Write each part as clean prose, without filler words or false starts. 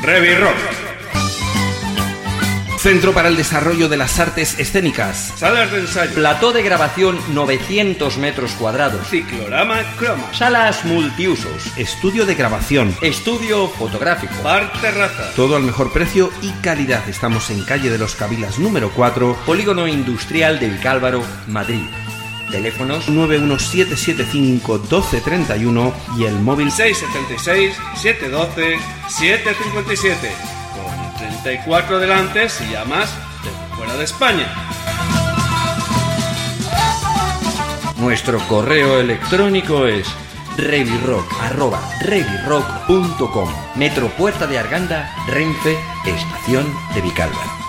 Revirock. Centro para el Desarrollo de las Artes Escénicas. Salas de ensayo. Plató de grabación 900 metros cuadrados. Ciclorama Croma. Salas multiusos. Estudio de grabación. Estudio fotográfico. Bar terraza. Todo al mejor precio y calidad. Estamos en calle de los Cabilas número 4, Polígono Industrial de Vicálvaro, Madrid. Teléfonos 917751231 y el móvil 676 712 757. Con 34 delante si llamas desde fuera de España. Nuestro correo electrónico es revirock@revirock.com. Metro Puerta de Arganda, Renfe, Estación de Vicálvaro.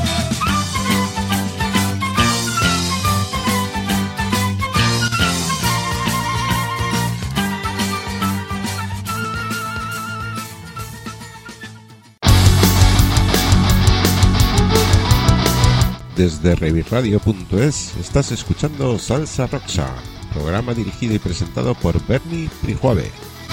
Desde revirradio.es estás escuchando Salsa Roxa, programa dirigido y presentado por Bernie Prijuave.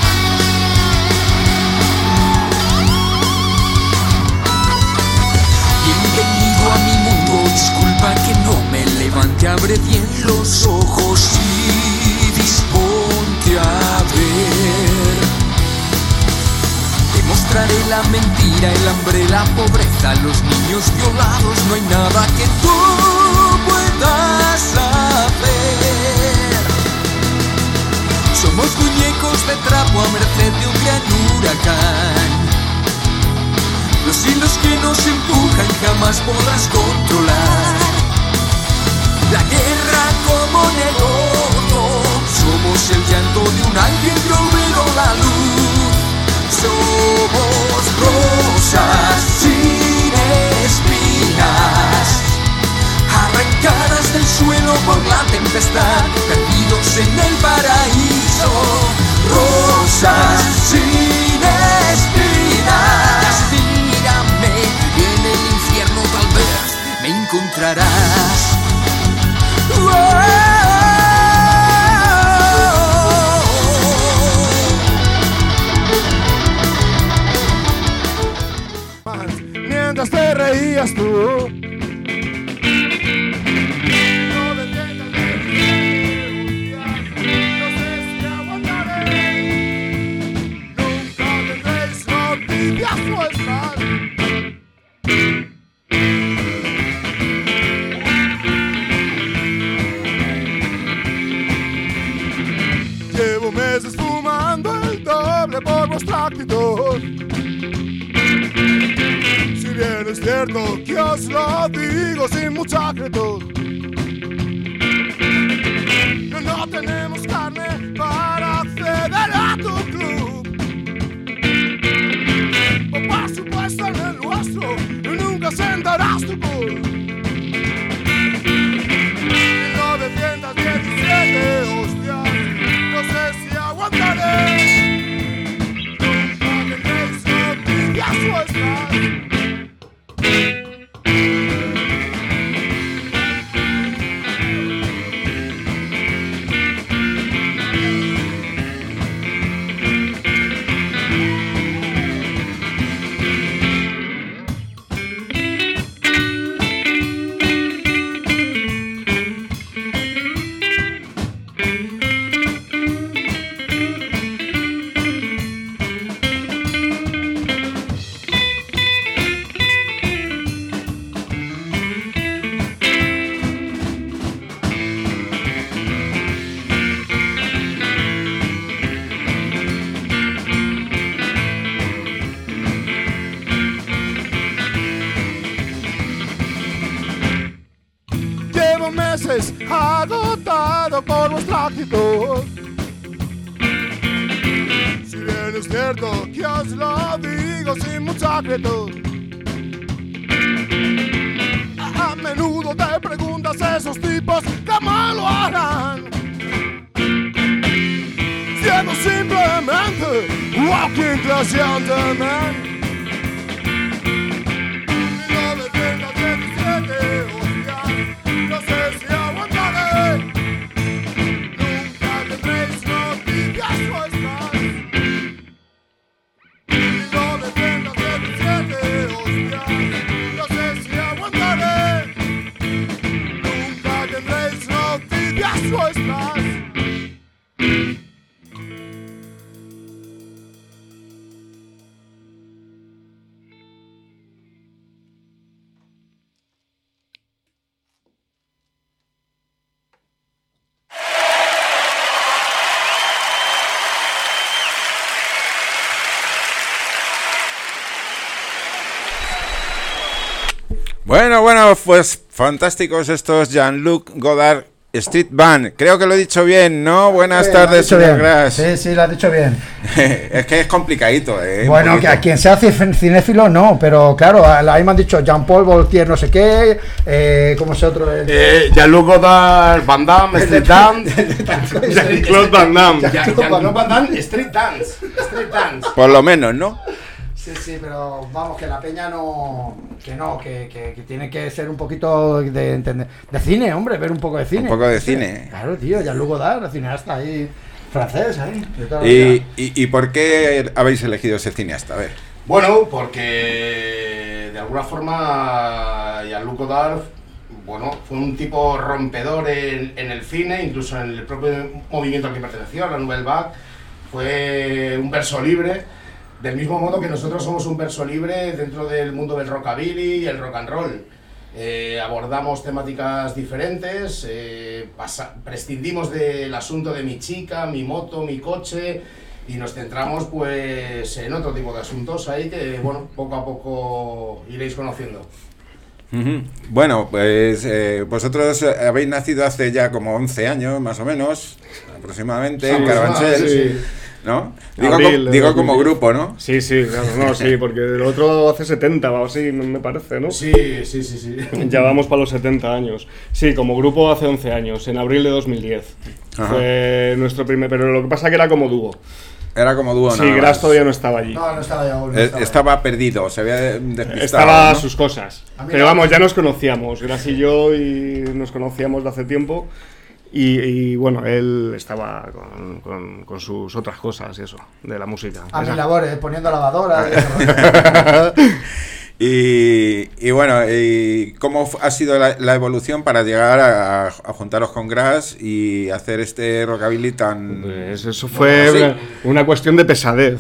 Bienvenido a mi mundo, disculpa que no me levante, abre bien los ojos y disponte a ver. Demostraré la mentira, el hambre, la pobreza, los niños violados. No hay nada que tú puedas hacer. Somos muñecos de trapo a merced de un gran huracán. Los hilos que nos empujan jamás podrás controlar. La guerra como negocio. Somos el llanto de un ángel que olvidó la luz. Somos rosas sin espinas, arrancadas del suelo por la tempestad, perdidos en el paraíso. Rosas sin espinas. Mírame, en el infierno tal vez me encontrarás. Mientras te reías tú, no detengas de día, no sé si aguantaré. Nunca tendréis noticias vuestras. Llevo meses fumando el doble por vuestra actitud. Si bien es cierto que os lo digo sin mucha quietud, no tenemos carne para acceder a tu club. O por supuesto en el nuestro nunca sentarás tu pool. 1917, hostias, no sé si aguantaré. Nunca tendréis noticias vuestras. Agotado por vuestra actitud. Si bien es cierto que os lo digo sin mucha quietud, a menudo te preguntas esos tipos cómo lo harán, siendo simplemente walking class gentlemen. 1917, hostia, no sé si aguantaré. Nunca tendréis noticias vuestras. 1917. Bueno, pues fantásticos estos Jean-Luc Godard Street Band. Creo que lo he dicho bien, ¿no? Buenas tardes, señor Gras. Sí, lo has dicho bien. Es que es complicadito, Bueno, que a quien sea cinéfilo no, pero claro, ahí me han dicho Jean-Paul Gaultier no sé qué, ¿cómo se otro? Jean-Luc Godard, Van Damme, Street Dance. Jean-Claude Van Damme. Jean-Claude Van Damme, Street Dance. Por lo menos, ¿no? Sí, pero vamos, que la peña que tiene que ser un poquito de cine, hombre, ver un poco de cine. Un poco de cine. Claro, tío, Jean-Luc Godard, cineasta ahí, francés, ahí. ¿Y por qué habéis elegido ese cineasta? A ver. Bueno, porque de alguna forma Jean-Luc Godard, fue un tipo rompedor en el cine, incluso en el propio movimiento al que perteneció, la Nouvelle Vague. Fue un verso libre. Del mismo modo que nosotros somos un verso libre dentro del mundo del rockabilly y el rock and roll. Abordamos temáticas diferentes, prescindimos del asunto de mi chica, mi moto, mi coche y nos centramos pues en otro tipo de asuntos ahí que poco a poco iréis conociendo. Bueno, pues vosotros habéis nacido hace ya como 11 años más o menos, aproximadamente, en Carabanchel. Sí. ¿No? Digo como grupo, ¿no? Sí, claro, sí, porque el otro hace 70 o así, me parece, ¿no? Sí. Ya vamos para los 70 años. Sí, como grupo hace 11 años, en abril de 2010. Ajá. Fue nuestro primer, pero lo que pasa es que era como dúo. Era como dúo, ¿no? Sí, Gras todavía no estaba allí. No estaba ya aún. Estaba perdido, se había despistado. Estaba a sus cosas. Pero vamos, ya nos conocíamos, Gras y yo, y nos conocíamos de hace tiempo. Y él estaba con sus otras cosas y eso, de la música. A mi labor, poniendo lavadora. Y ¿cómo ha sido la evolución para llegar a juntaros con Gras y hacer este rockabilly tan... Pues eso fue una cuestión de pesadez.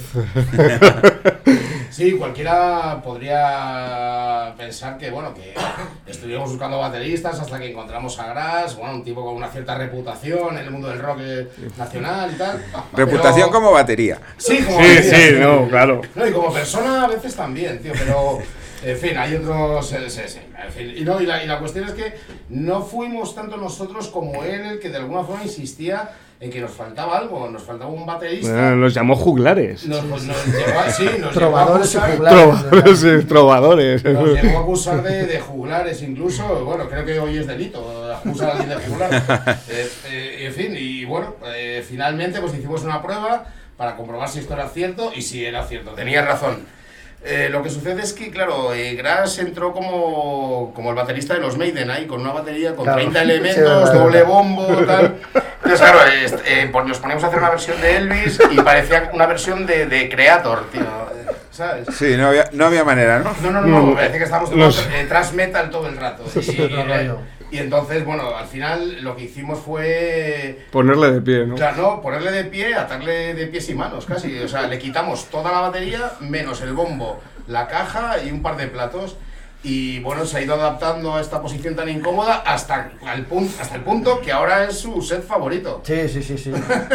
Sí, cualquiera podría pensar que estuvimos buscando bateristas hasta que encontramos a Gras, un tipo con una cierta reputación en el mundo del rock nacional y tal. Reputación como batería. Sí, como batería. No, claro. No, y como persona a veces también, tío, pero... En fin, hay otros... En fin, y la cuestión es que no fuimos tanto nosotros como él el que de alguna forma insistía en que nos faltaba algo, nos faltaba un baterista. Nos llamó juglares. Nos trovadores y juglares. Trovadores. Nos llegó a acusar de juglares incluso. Creo que hoy es delito acusar a alguien de juglar. En fin, finalmente pues hicimos una prueba para comprobar si esto era cierto y si era cierto. Tenía razón. Lo que sucede es que, claro, Gras entró como el baterista de los Maiden ahí, con una batería con 30 elementos, doble bombo, tal. Entonces, claro, nos poníamos a hacer una versión de Elvis y parecía una versión de Creator, tío. ¿Sabes? Sí, no había manera, ¿no? No, parece que estábamos thrash metal todo el rato. Y entonces, al final lo que hicimos fue... ponerle de pie, ¿no? Claro, ponerle de pie, atarle de pies y manos, casi. O sea, le quitamos toda la batería, menos el bombo, la caja y un par de platos. Y se ha ido adaptando a esta posición tan incómoda hasta el punto que ahora es su set favorito. Sí. Sí,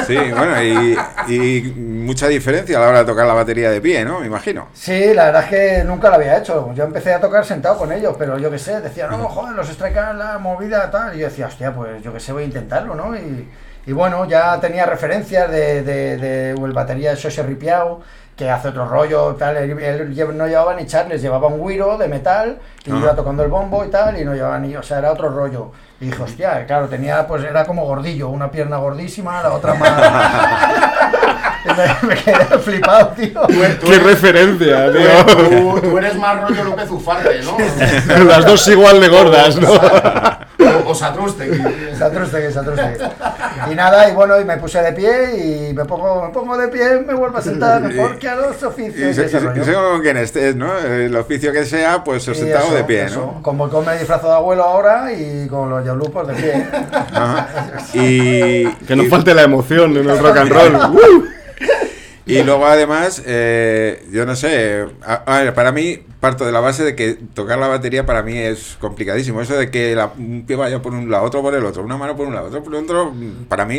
y mucha diferencia a la hora de tocar la batería de pie, ¿no? Me imagino. Sí, la verdad es que nunca lo había hecho. Yo empecé a tocar sentado con ellos, pero yo qué sé, decía, no, joder, los strikers, la movida, tal. Y yo decía, hostia, pues yo qué sé, voy a intentarlo, ¿no? Y ya tenía referencias de el batería de Xose Ripiao, que hace otro rollo, tal. Él no llevaba ni charles, llevaba un güiro de metal y iba tocando el bombo y tal, y no llevaba ni, era otro rollo. Y dije, hostia, claro, tenía, pues era como gordillo, una pierna gordísima, la otra más... me quedé flipado, tío. ¡Qué referencia, tío! Tú eres más rollo López Ufarte, ¿no? Las dos igual de gordas, ¿no? O Satrústegui. Satrústegui. Y nada, y me puse de pie y me pongo de pie, me vuelvo a sentar, porque a los oficios. Y según con quien estés, ¿no? El oficio que sea, pues sentado de pie, ¿no? Como me disfrazo de abuelo ahora y con los Jean-Luc de pie. Ajá. Y que no falte la emoción en el rock and roll. Y luego además, yo no sé, a ver, para mí parto de la base de que tocar la batería para mí es complicadísimo. Eso de que un pie vaya por un lado, otro por el otro, una mano por un lado, otro por el otro, para mí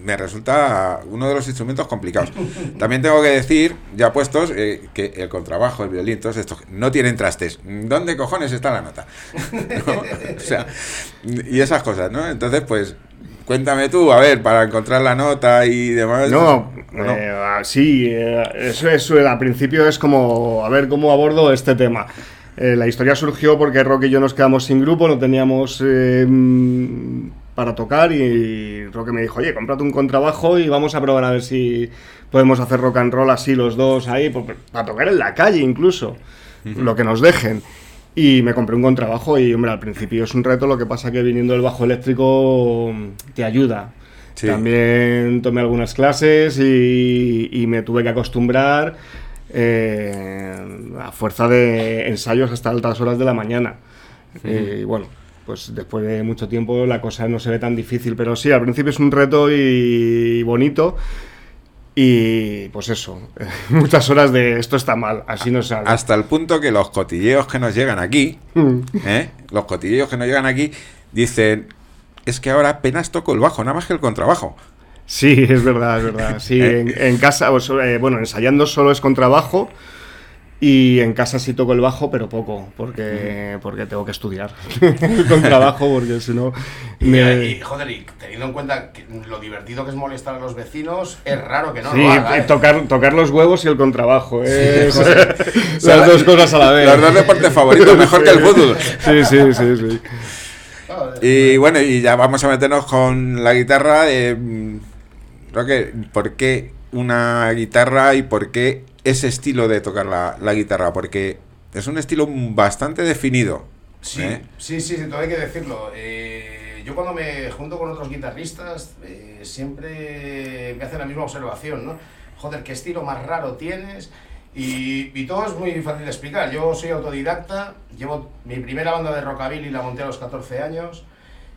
me resulta uno de los instrumentos complicados. También tengo que decir, ya puestos, que el contrabajo, el violín, todos estos no tienen trastes. ¿Dónde cojones está la nota? ¿No? O sea, y esas cosas, ¿no? Entonces, pues, cuéntame tú, a ver, para encontrar la nota y demás. Sí, eso al principio es como, a ver cómo abordo este tema. La historia surgió porque Roque y yo nos quedamos sin grupo, no teníamos para tocar, y Roque me dijo, oye, cómprate un contrabajo y vamos a probar a ver si podemos hacer rock and roll así los dos ahí, para tocar en la calle incluso, lo que nos dejen. Y me compré un contrabajo y, hombre, al principio es un reto, lo que pasa que viniendo del bajo eléctrico te ayuda. Sí. También tomé algunas clases y me tuve que acostumbrar a fuerza de ensayos hasta altas horas de la mañana. Y bueno, pues después de mucho tiempo la cosa no se ve tan difícil, pero sí, al principio es un reto y bonito. Y pues eso, muchas horas de esto está mal, así no sale. Hasta el punto que los cotilleos que nos llegan aquí, los cotilleos que nos llegan aquí, dicen, es que ahora apenas toco el bajo, nada más que el contrabajo. Sí, es verdad. Sí, en casa, bueno, ensayando solo es contrabajo. Y en casa sí toco el bajo, pero poco, porque tengo que estudiar el contrabajo, porque si no... Y teniendo en cuenta que lo divertido que es molestar a los vecinos, es raro que no lo haga. Sí, tocar los huevos y el contrabajo, las dos cosas a la vez. Los dos deportes favoritos, mejor que el fútbol. Sí. Y bueno, y ya vamos a meternos con la guitarra. Roque, ¿por qué una guitarra y por qué ese estilo de tocar la guitarra? Porque es un estilo bastante definido. Sí, todo hay que decirlo. Yo cuando me junto con otros guitarristas siempre me hacen la misma observación, ¿no? Joder, ¿qué estilo más raro tienes? Y todo es muy fácil de explicar. Yo soy autodidacta, llevo mi primera banda de rockabilly, la monté a los 14 años.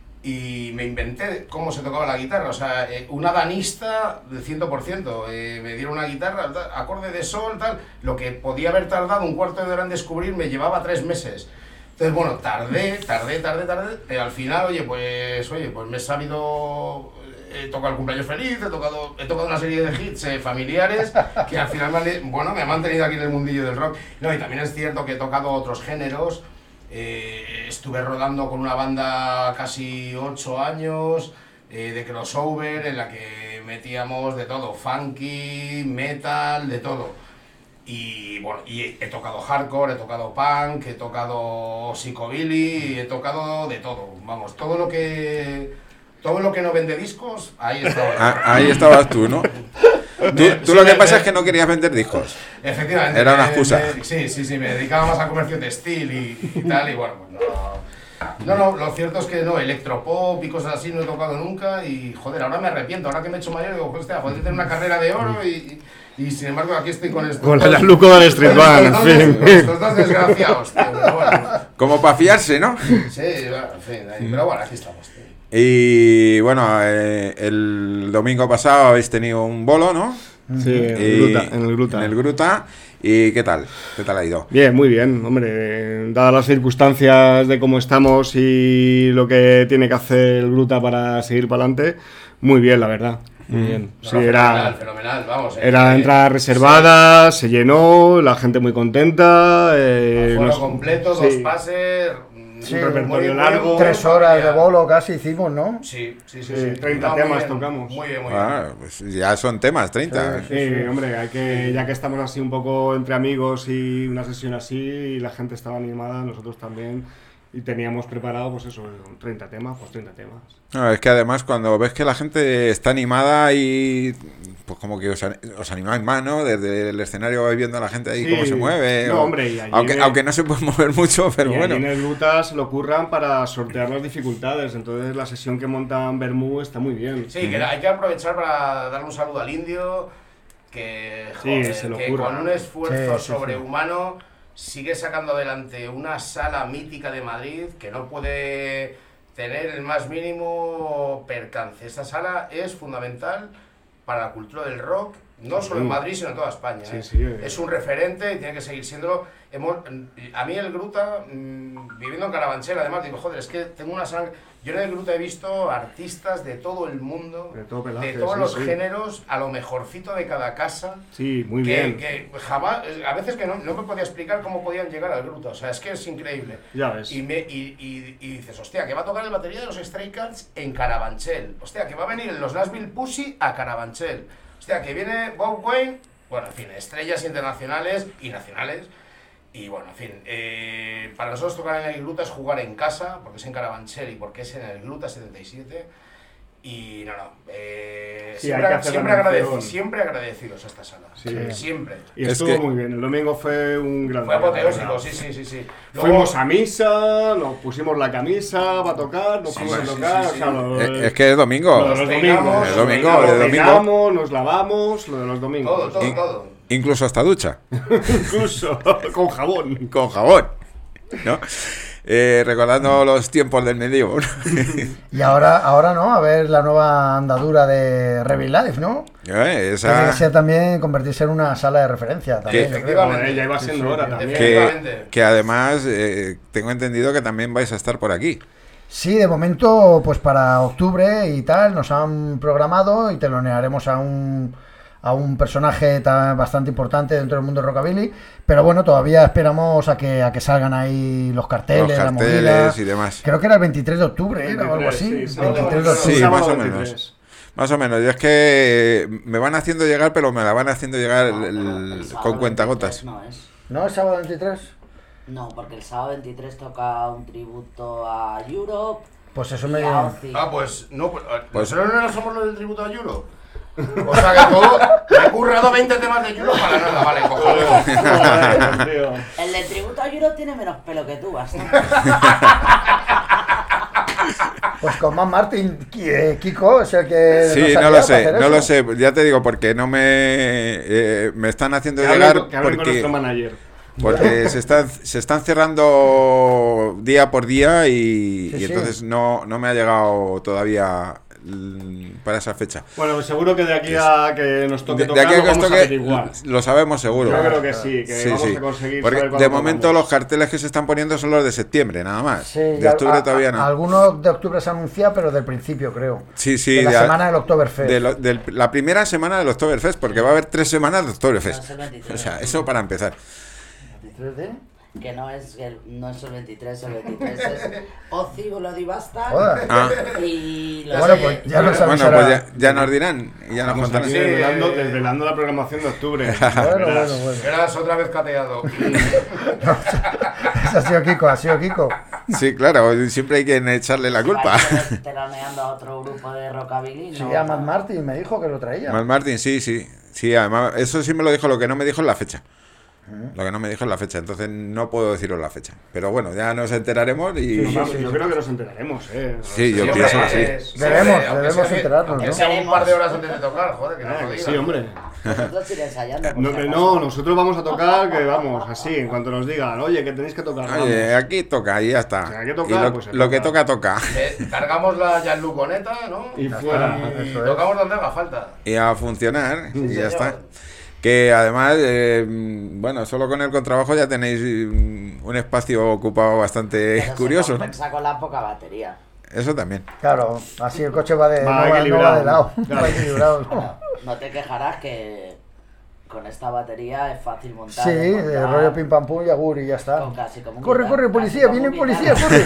Y me inventé cómo se tocaba la guitarra, o sea, un adanista del 100%, me dieron una guitarra, acorde de sol, tal, lo que podía haber tardado un cuarto de hora en descubrir me llevaba 3 meses. Entonces, bueno, tardé, pero al final, pues me he sabido, he tocado el cumpleaños feliz, he tocado una serie de hits familiares que al final me han mantenido aquí en el mundillo del rock. No, y también es cierto que he tocado otros géneros. Estuve rodando con una banda casi 8 años de crossover en la que metíamos de todo, funky, metal, de todo. Y bueno, y he tocado hardcore, he tocado punk, he tocado psychobilly, he tocado de todo. Vamos, todo lo que no vende discos, ahí estaba. Ahí estabas tú, ¿no? Tú lo que pasa es que no querías vender discos. Efectivamente. Era una excusa. Sí, me dedicaba más a comercio textil y tal, y bueno, pues no, lo cierto es que no, electropop y cosas así no he tocado nunca, y joder, ahora me arrepiento, ahora que me he hecho mayor, digo, hostia, podría tener una carrera de oro y sin embargo aquí estoy con esto. Con la Luco del Street Band, en fin. Estos dos desgraciados, tío, pero bueno. Como para fiarse, ¿no? Sí, en fin, pero bueno, aquí estamos, tío. Y bueno, el domingo pasado habéis tenido un bolo, ¿no? Sí, en el Gruta. ¿Y qué tal? ¿Qué tal ha ido? Bien, muy bien, hombre, dadas las circunstancias de cómo estamos y lo que tiene que hacer el Gruta para seguir para adelante, muy bien, la verdad. Muy bien. Sí, fenomenal, vamos. Era entrada reservada, se llenó, la gente muy contenta. Aforo completo, 2 pases. Un repertorio largo. 3 horas de bolo casi hicimos, ¿no? Sí. 30 temas tocamos. Muy bien. Pues ya son temas, 30. Sí, hombre, ya que estamos así un poco entre amigos y una sesión así, y la gente estaba animada, nosotros también. Y teníamos preparado, pues eso, 30 temas, pues 30 temas. No, es que además cuando ves que la gente está animada y pues como que os animáis más, ¿no? Desde el escenario vais viendo a la gente ahí cómo se mueve. No, hombre, y aunque no se puede mover mucho, pero bueno. Y en el Gruta se lo curran para sortear las dificultades, entonces la sesión que montan Bermú está muy bien. Sí, que hay que aprovechar para darle un saludo al Indio, que, joder, que con un esfuerzo sobrehumano sigue sacando adelante una sala mítica de Madrid que no puede tener el más mínimo percance. Esta sala es fundamental para la cultura del rock No solo en Madrid, sino en toda España. Es un referente y tiene que seguir siéndolo. A mí el Gruta, viviendo en Carabanchel, además, digo, joder, es que tengo una sangre... Yo en el Gruta he visto artistas de todo el mundo, de todos los géneros, a lo mejorcito de cada casa. Sí, muy bien. Que jamás, a veces que no me podía explicar cómo podían llegar al Gruta, o sea, es que es increíble. Ya ves. Y dices, hostia, que va a tocar el batería de los Stray Cats en Carabanchel. Hostia, que va a venir los Nashville Pussy a Carabanchel. Hostia, que viene Bob Wayne, bueno, en fin, estrellas internacionales y nacionales. Y bueno, en fin, para nosotros tocar en el Gruta es jugar en casa, porque es en Carabanchel y porque es en el Gruta 77. Y siempre agradecidos a esta sala. Siempre. Y estuvo muy bien. El domingo fue un gran... Fue apoteósico, sí. Luego, fuimos a misa, nos pusimos la camisa para tocar, nos fuimos a tocar. O sea, es que es domingo. Los domingos. Nos lavamos, lo de los domingos. Todo. Incluso hasta ducha. Incluso con jabón. Con jabón, ¿no? Recordando los tiempos del medievo. Y ahora no, a ver la nueva andadura de Rebel Life, ¿no? Esa... Tiene que ser también convertirse en una sala de referencia también. Ya iba siendo hora también. Que además tengo entendido que también vais a estar por aquí. Sí, de momento, pues para octubre y tal, nos han programado y telonearemos a un personaje bastante importante dentro del mundo del rockabilly, pero bueno, todavía esperamos a que salgan ahí los carteles, la movida y demás. Creo que era el 23 de octubre, o algo así. 23 de octubre. Sí, más o menos. Más o menos. Y es que me van haciendo llegar, pero me la van haciendo llegar con cuentagotas. ¿No es sábado 23? No, porque el sábado 23 toca un tributo a Europe. Pues eso me... pues no, pues no somos los del tributo a Europe. O sea que todo, me he currado 20 temas de Europe para nada, vale, cojones. El del tributo a Europe tiene menos pelo que tú, bastante. Pues con Matt Martin, Kiko, es el que... Sí, no lo sé, ya te digo, porque no me están haciendo llegar... Que hablen con nuestro manager. Porque se están cerrando día por día y entonces no me ha llegado todavía para esa fecha. Bueno, seguro que de aquí a que nos toque tocar lo vamos a averiguar. Lo sabemos seguro. Yo creo que sí, que vamos a conseguir. Porque de momento los carteles que se están poniendo son los de septiembre, nada más. Sí, de octubre todavía no. Algunos de octubre se anuncia, pero del principio, creo. Sí. De la semana del Oktoberfest. De la primera semana del Oktoberfest, porque va a haber 3 semanas de Oktoberfest. O sea, eso para empezar. ¿23 de? Que no es el 23, el 23 es Ozzy Bloody Bastard. Y bueno, pues ya nos avisará. Ya nos dirán y ya nos contarán. Desvelando la programación de octubre. Bueno. Eras otra vez cateado. Ha sido Kiko. Sí, claro, siempre hay que echarle la culpa. Teloneando a otro grupo de rockabilly. Sí, a Matt Martin me dijo que lo traía. Matt Martin, sí, además, eso sí me lo dijo, lo que no me dijo es la fecha. Lo que no me dijo es la fecha, entonces no puedo deciros la fecha. Pero bueno, ya nos enteraremos y... Yo creo que nos enteraremos, Sí, yo pienso que sí. Debemos enterarnos, ¿no? Sea un par de horas antes de tocar, joder, que no lo digas. Sí, hombre. Nosotros ir ensayando. No, nosotros vamos a tocar, que vamos, así, en cuanto nos digan, oye, que tenéis que tocar. Oye, aquí toca y ya está. O sea, hay que tocar, lo que toca. Cargamos la Gianluconeta, ¿no? Y fuera. Y tocamos donde haga falta. Y a funcionar, y ya está. Que además, bueno, solo con el contrabajo ya tenéis un espacio ocupado bastante curioso, ¿no? Pensa con la poca batería. Eso también. Claro, así el coche va de lado. Claro. Va equilibrado. No te quejarás que con esta batería es fácil montar. Sí, de rollo pim pam pum y agur y ya está. Corre, policía, viene policía, corre.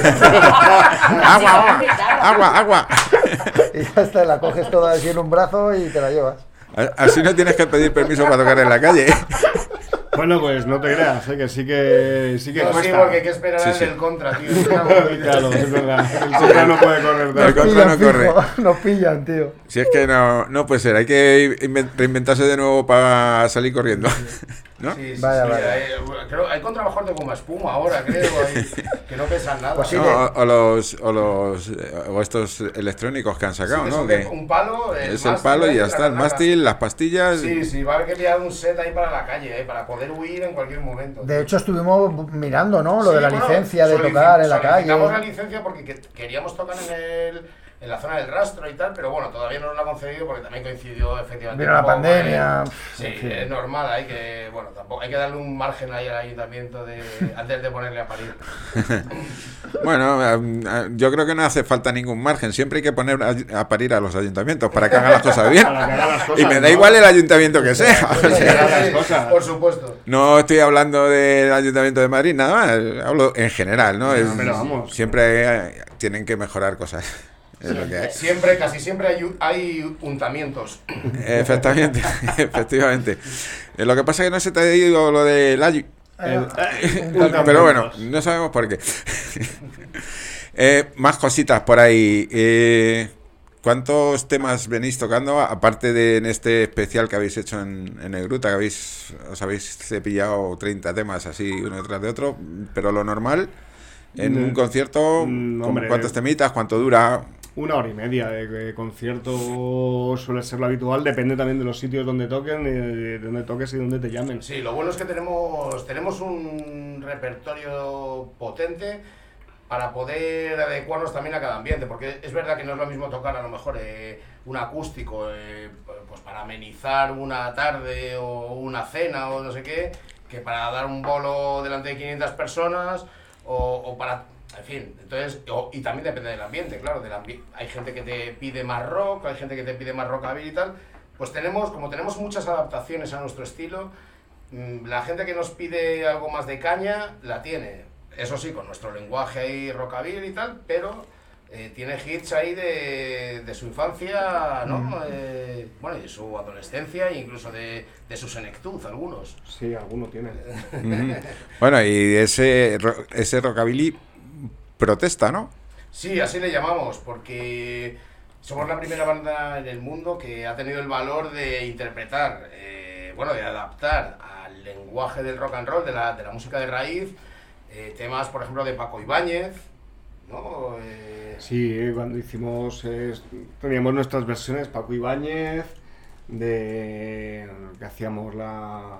Agua. Y ya está, la coges toda así en un brazo y te la llevas. Así no tienes que pedir permiso para tocar en la calle. Bueno, pues no te creas, que sí que cuesta. Sí, porque hay que esperar al del contra, tío. Claro, es verdad. El contra no puede correr. El contra no corre. Nos pillan, tío. Si es que no puede ser, hay que reinventarse de nuevo para salir corriendo. ¿No? Sí, vaya. Creo, hay contrabajos de goma espuma ahora, creo, que no pesan nada. Pues sí, o estos electrónicos que han sacado, ¿no? Que un palo, es el palo y ya está, el mástil, las pastillas. Sí, va a haber que pillar un set ahí para la calle, para poder huir en cualquier momento. De hecho, estuvimos mirando, ¿no? Lo de la licencia de tocar en la calle. Solicitamos la licencia porque queríamos tocar en la zona del Rastro y tal, pero bueno, todavía no lo ha concedido porque también coincidió efectivamente. Vino la pandemia. Sí, es normal, hay que, bueno, tampoco hay que darle un margen ahí al ayuntamiento antes de ponerle a parir. Bueno, yo creo que no hace falta ningún margen, siempre hay que poner a parir a los ayuntamientos para que hagan las cosas bien. Y me da igual el ayuntamiento que sea. Por supuesto. No estoy hablando del Ayuntamiento de Madrid, nada más, hablo en general, ¿no? Pero vamos. Siempre tienen que mejorar cosas. Es lo que hay. Casi siempre hay untamientos. Efectivamente. Lo que pasa es que no se te ha ido lo del pero bueno, no sabemos por qué. Más cositas por ahí. ¿Cuántos temas venís tocando? Aparte de en este especial que habéis hecho en el Gruta, que os habéis cepillado 30 temas así uno tras de otro, pero lo normal en un concierto, ¿cuántos temitas? ¿Cuánto dura? 1 hora y media de concierto suele ser lo habitual, depende también de los sitios donde toquen, de donde toques y donde te llamen. Sí, lo bueno es que tenemos un repertorio potente para poder adecuarnos también a cada ambiente, porque es verdad que no es lo mismo tocar a lo mejor un acústico pues para amenizar una tarde o una cena o no sé qué, que para dar un bolo delante de 500 personas o para... En fin, entonces, y también depende del ambiente, claro, hay gente que te pide más rock, hay gente que te pide más rockabilly y tal, pues como tenemos muchas adaptaciones a nuestro estilo, la gente que nos pide algo más de caña, la tiene, eso sí, con nuestro lenguaje ahí rockabilly y tal, pero tiene hits ahí de su infancia, ¿no? Bueno, y de su adolescencia e incluso de su senectud, algunos. Sí, algunos tienen. Bueno, y ese rockabilly protesta, ¿no? Sí, así le llamamos, porque somos la primera banda en el mundo que ha tenido el valor de interpretar, de adaptar al lenguaje del rock and roll, de la música de raíz, temas, por ejemplo, de Paco Ibáñez, ¿no? Sí, cuando hicimos, teníamos nuestras versiones, Paco Ibáñez, que hacíamos la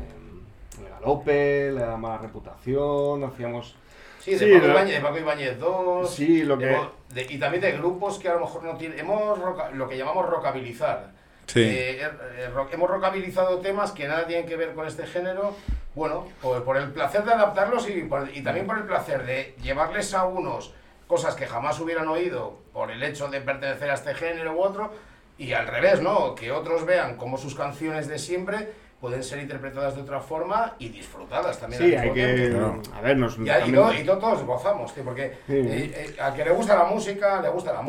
Galope, la Mala Reputación, hacíamos... Sí, de Paco Ibáñez 2, sí, y también de grupos que a lo mejor no tienen... lo que llamamos rockabilizar. Sí. Hemos rockabilizado temas que nada tienen que ver con este género, bueno, por el placer de adaptarlos y también por el placer de llevarles a unos cosas que jamás hubieran oído por el hecho de pertenecer a este género u otro, y al revés, ¿no? Que otros vean cómo sus canciones de siempre pueden ser interpretadas de otra forma y disfrutadas también. Sí, hay que... A ver, y todos gozamos, tío, porque al que le gusta la música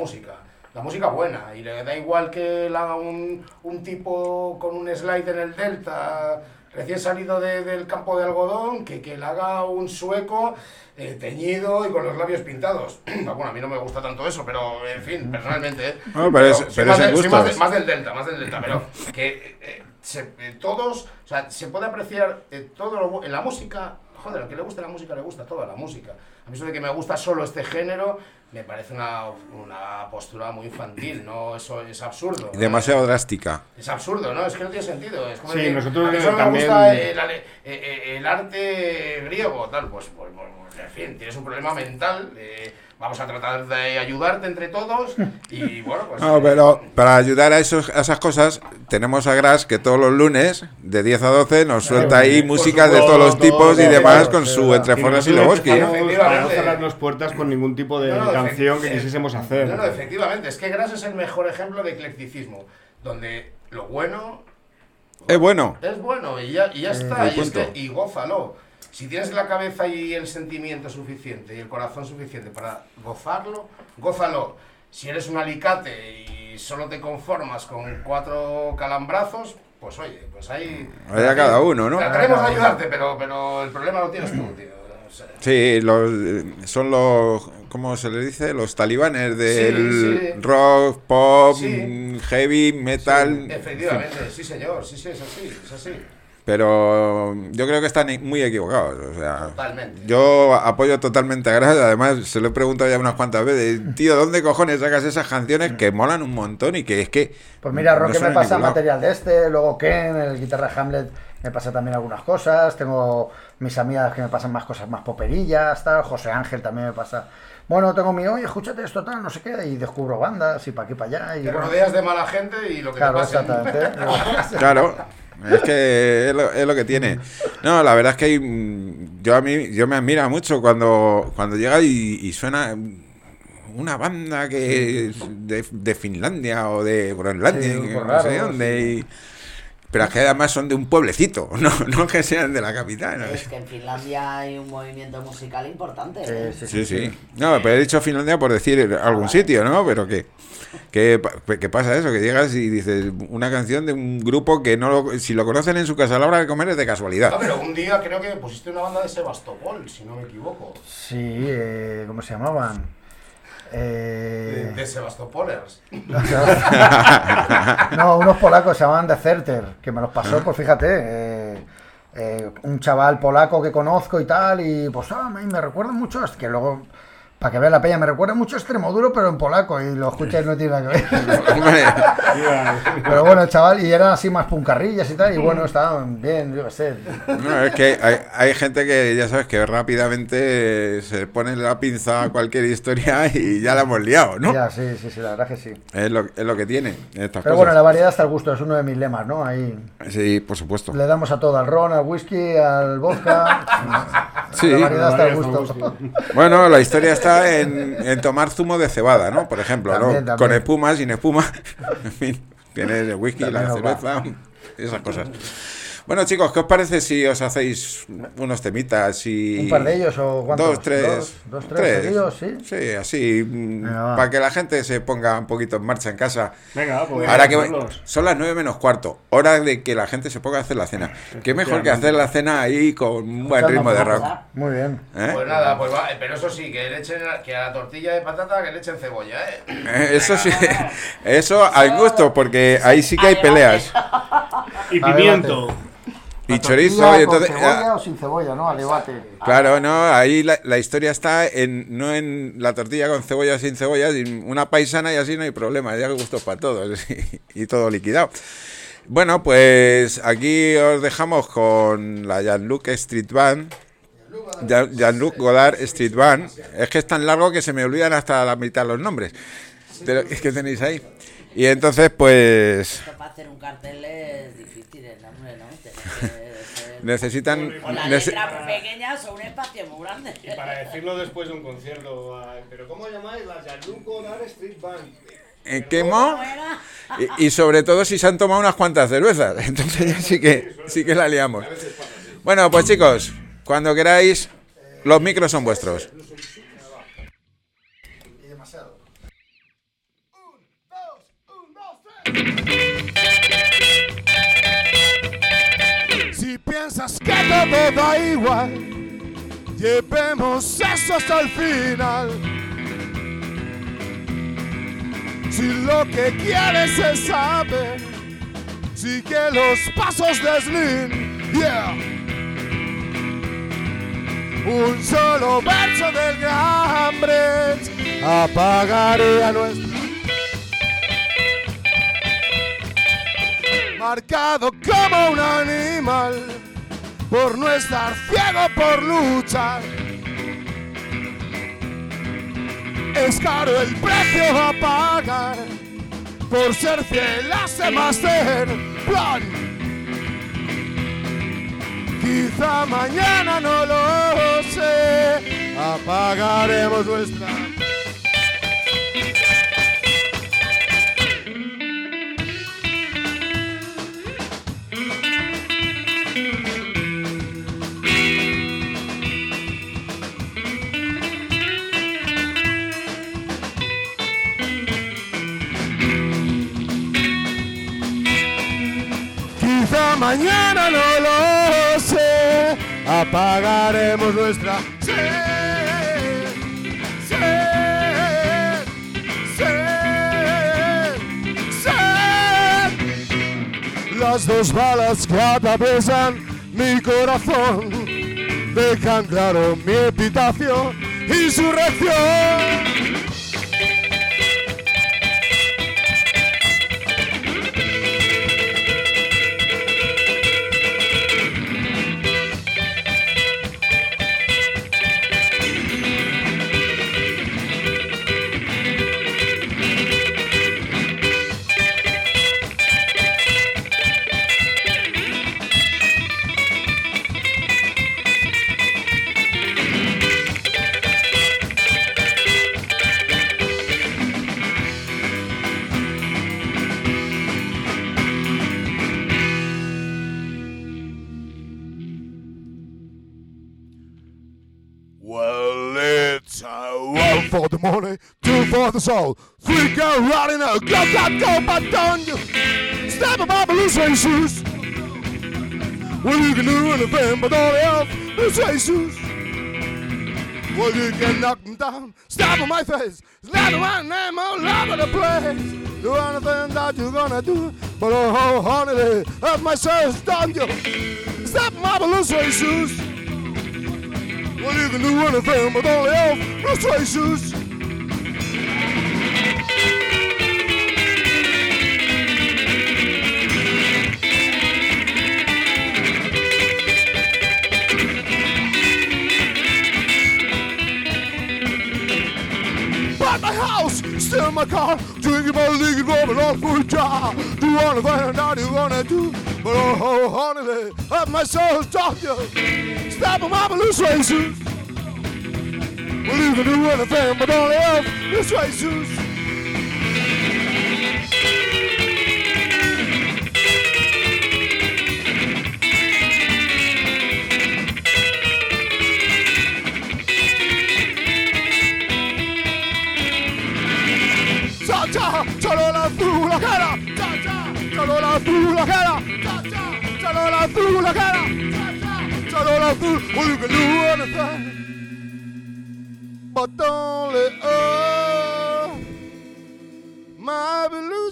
la música buena, y le da igual que le haga un tipo con un slide en el Delta recién salido del campo de algodón, que le haga un sueco teñido y con los labios pintados. Bueno, a mí no me gusta tanto eso, pero en fin, personalmente... Soy más del Delta, pero que... todos, o sea, se puede apreciar todo en la música. Joder, al que le gusta la música, le gusta toda la música. A mí eso de que me gusta solo este género me parece una postura muy infantil, ¿no? Eso es absurdo. Demasiado drástica. Es absurdo, ¿no? Es que no tiene sentido. Es como nosotros a mí solo también... me gusta el arte griego, tal, pues en fin, tienes un problema mental. Vamos a tratar de ayudarte entre todos y bueno, pues... No, pero para ayudar a esas cosas tenemos a Gras que todos los lunes de 10 a 12 nos suelta ahí músicas de todos los tipos y demás con su Entre Forres y Loboski. Para no cerrarnos puertas con ningún tipo de canción que quisiésemos hacer. No, efectivamente, es que Gras es el mejor ejemplo de eclecticismo, donde lo bueno... Es bueno. Es bueno y ya está, y gózalo. Si tienes la cabeza y el sentimiento suficiente y el corazón suficiente para gozarlo, gózalo. Si eres un alicate y solo te conformas con 4 calambrazos, pues oye, pues ahí... Allá cada uno, ¿no? Trataremos de ayudarte, pero el problema lo tienes tú, tío. O sea, sí, son los... ¿Cómo se le dice? Los talibanes del rock, pop, heavy, metal... Sí, efectivamente, sí señor, sí, es así. Pero yo creo que están muy equivocados. O sea, totalmente. Yo apoyo totalmente a Gras. Además, se lo he preguntado ya unas cuantas veces. Tío, ¿dónde cojones sacas esas canciones que molan un montón y que es que... Pues mira, Roque me pasa material de este, luego Ken, el guitarra Hamlet me pasa también algunas cosas, tengo mis amigas que me pasan más cosas más poperillas, tal, José Ángel también me pasa... Bueno, tengo mi, oye, escúchate esto, tal, no sé qué, y descubro bandas, y para aquí, para allá... Y te bueno, rodeas de mala gente y lo que claro, te pasa... Exactamente. Claro. Es que es lo que tiene. No, la verdad es que yo me admira mucho cuando llega y suena una banda que es de Finlandia o de Groenlandia, sí, no sé dónde, pero es que además son de un pueblecito, no que sean de la capital, ¿no? Es que en Finlandia hay un movimiento musical importante, ¿eh? Sí. No, pero he dicho Finlandia por decir algún sitio, ¿no? Pero ¿qué pasa eso? Que llegas y dices una canción de un grupo que si lo conocen en su casa a la hora de comer es de casualidad. No, pero un día creo que pusiste una banda de Sebastopol, si no me equivoco. Sí, ¿cómo se llamaban? De Sebastopolers. No, unos polacos se llamaban Deserter, que me los pasó, pues fíjate, un chaval polaco que conozco y tal, y pues me recuerda mucho, que luego... Para que vea la peña, me recuerda mucho a Extremoduro, pero en polaco, y lo escuchas y no tiene nada que ver. Pero bueno, el chaval, y eran así más puncarrillas y tal, y bueno, estaban bien, yo qué sé. No, es que hay gente que, ya sabes, que rápidamente se pone la pinza a cualquier historia y ya la hemos liado, ¿no? Ya, sí, la verdad que sí. Es lo que tiene estas pero cosas. Bueno, la variedad está al gusto, es uno de mis lemas, ¿no? Ahí sí, por supuesto. Le damos a todo, al ron, al whisky, al vodka. Sí. La variedad está al gusto. Bueno, la historia está en tomar zumo de cebada, ¿no? Por ejemplo, también. Con espuma, sin espuma. En fin, tienes el whisky, también la cerveza, esas cosas. Bueno, chicos, ¿qué os parece si os hacéis unos temitas y... ¿Un par de ellos o cuántos? Dos, tres. ¿Dos, tres seguidos, sí? Sí, así, para que la gente se ponga un poquito en marcha en casa. Venga, pues... Ahora que son las 9 menos cuarto, hora de que la gente se ponga a hacer la cena. Qué mejor que hacer la cena ahí con un buen ritmo de rock. Muy bien. Pues nada, pues va, pero eso sí, que le echen que a la tortilla de patata que le echen cebolla, Eso sí, eso al gusto, porque ahí sí que hay peleas. Y pimiento. Y chorizo, y entonces... ¿Con cebolla o sin cebolla, no? Al debate. Claro, no, ahí la historia está no en la tortilla con cebolla o sin cebolla, sino una paisana y así no hay problema, ya hay gustos para todos y todo liquidado. Bueno, pues aquí os dejamos con la Jean-Luc Street Band, Jean-Luc Godard Street Band. Es que es tan largo que se me olvidan hasta la mitad los nombres. Pero es que tenéis ahí. Y entonces, pues... Para hacer un cartel es difícil el nombre, ¿no? Necesitan... Con las letras muy pequeñas o un espacio muy grande. Y para decirlo después de un concierto, ¿pero cómo llamáis? La Jean-Luc Godard Street Band. ¿Quemo? Y sobre todo si se han tomado unas cuantas cervezas. Entonces ya sí que la liamos. Bueno, pues chicos, cuando queráis, los micros son vuestros. Si piensas que todo da igual, llevemos eso hasta el final. Si lo que quieres es saber, sigue los pasos de Slim, yeah. Un solo verso del Gran Brett apagaría nuestra... Marcado como un animal por no estar ciego por luchar. Es caro el precio a pagar por ser fiel a ese master plan. Quizá mañana, no lo sé, apagaremos nuestra... Quizá mañana, no lo sé, apagaremos nuestra sed, sed, sed, sed. Las 2 balas que atraviesan mi corazón dejan claro mi epitafio, insurrección. For the money, 2 for the soul, 3 go riding a go, but don't you step above the loose shoes. Well, you can do anything, but all else, loose shoes. Well, you can knock them down, step on my face, slap my name all over the place. Do anything that you're gonna do, but oh, honey, that's my service, don't you step above the loose shoes. Well, you can do anything, but only else, frustrations. But my house, still in my car, drinking my liquid, rolling on for a job. Do anything that you gonna do, but oh, honey, have my soul, don't you? Stop them up and loose races. Well, you can do anything, but only have loose races. Cha-cha, chalola azul la cara. Cha-cha, chalola azul la cara. Cha-cha, chalola azul la cara. Chalola azul, well, you can do anything, but only my blue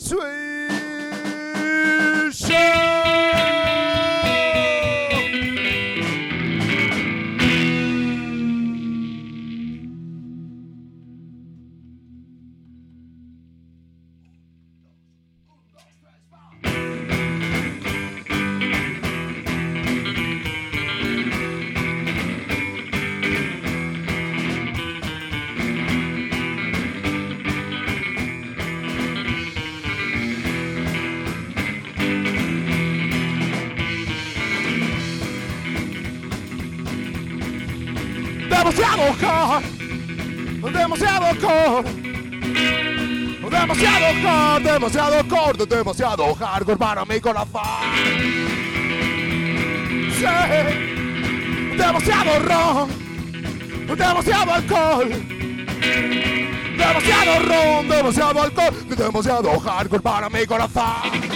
sweet show. Demasiado hard, demasiado hard, demasiado hard, demasiado hard, demasiado hardcore para mi corazón. Sí, demasiado ron, demasiado alcohol, demasiado ron, demasiado alcohol, demasiado hardcore para mi corazón.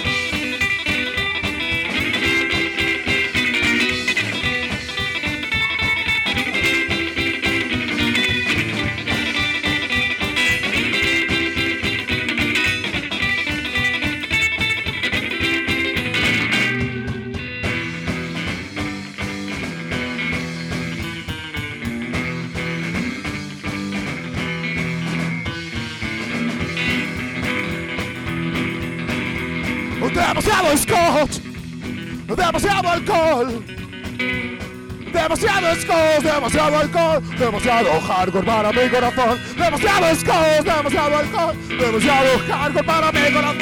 Demasiado scotch, demasiado alcohol, demasiado scotch, demasiado alcohol, demasiado hardcore para mi corazón, demasiado scotch, demasiado alcohol, demasiado hardcore para mi corazón.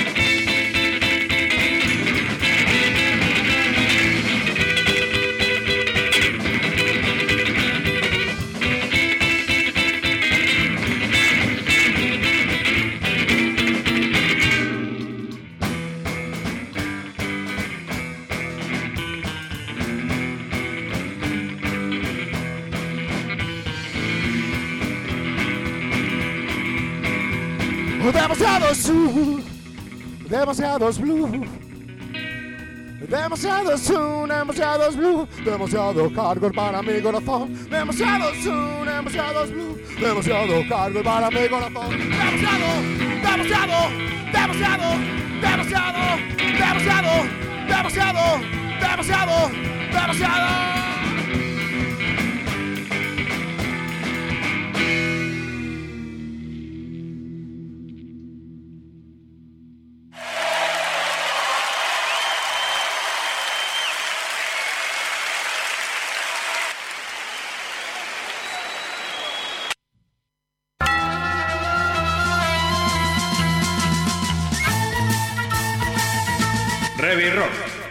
Demasiado azul, demasiado blue, demasiado azul, demasiado blue, demasiado hardcore para mi corazón, demasiado azul, demasiado blue, demasiado hardcore para mi corazón, demasiado demasiado, demasiado, demasiado, demasiado, demasiado, demasiado, demasiado. Revirrock.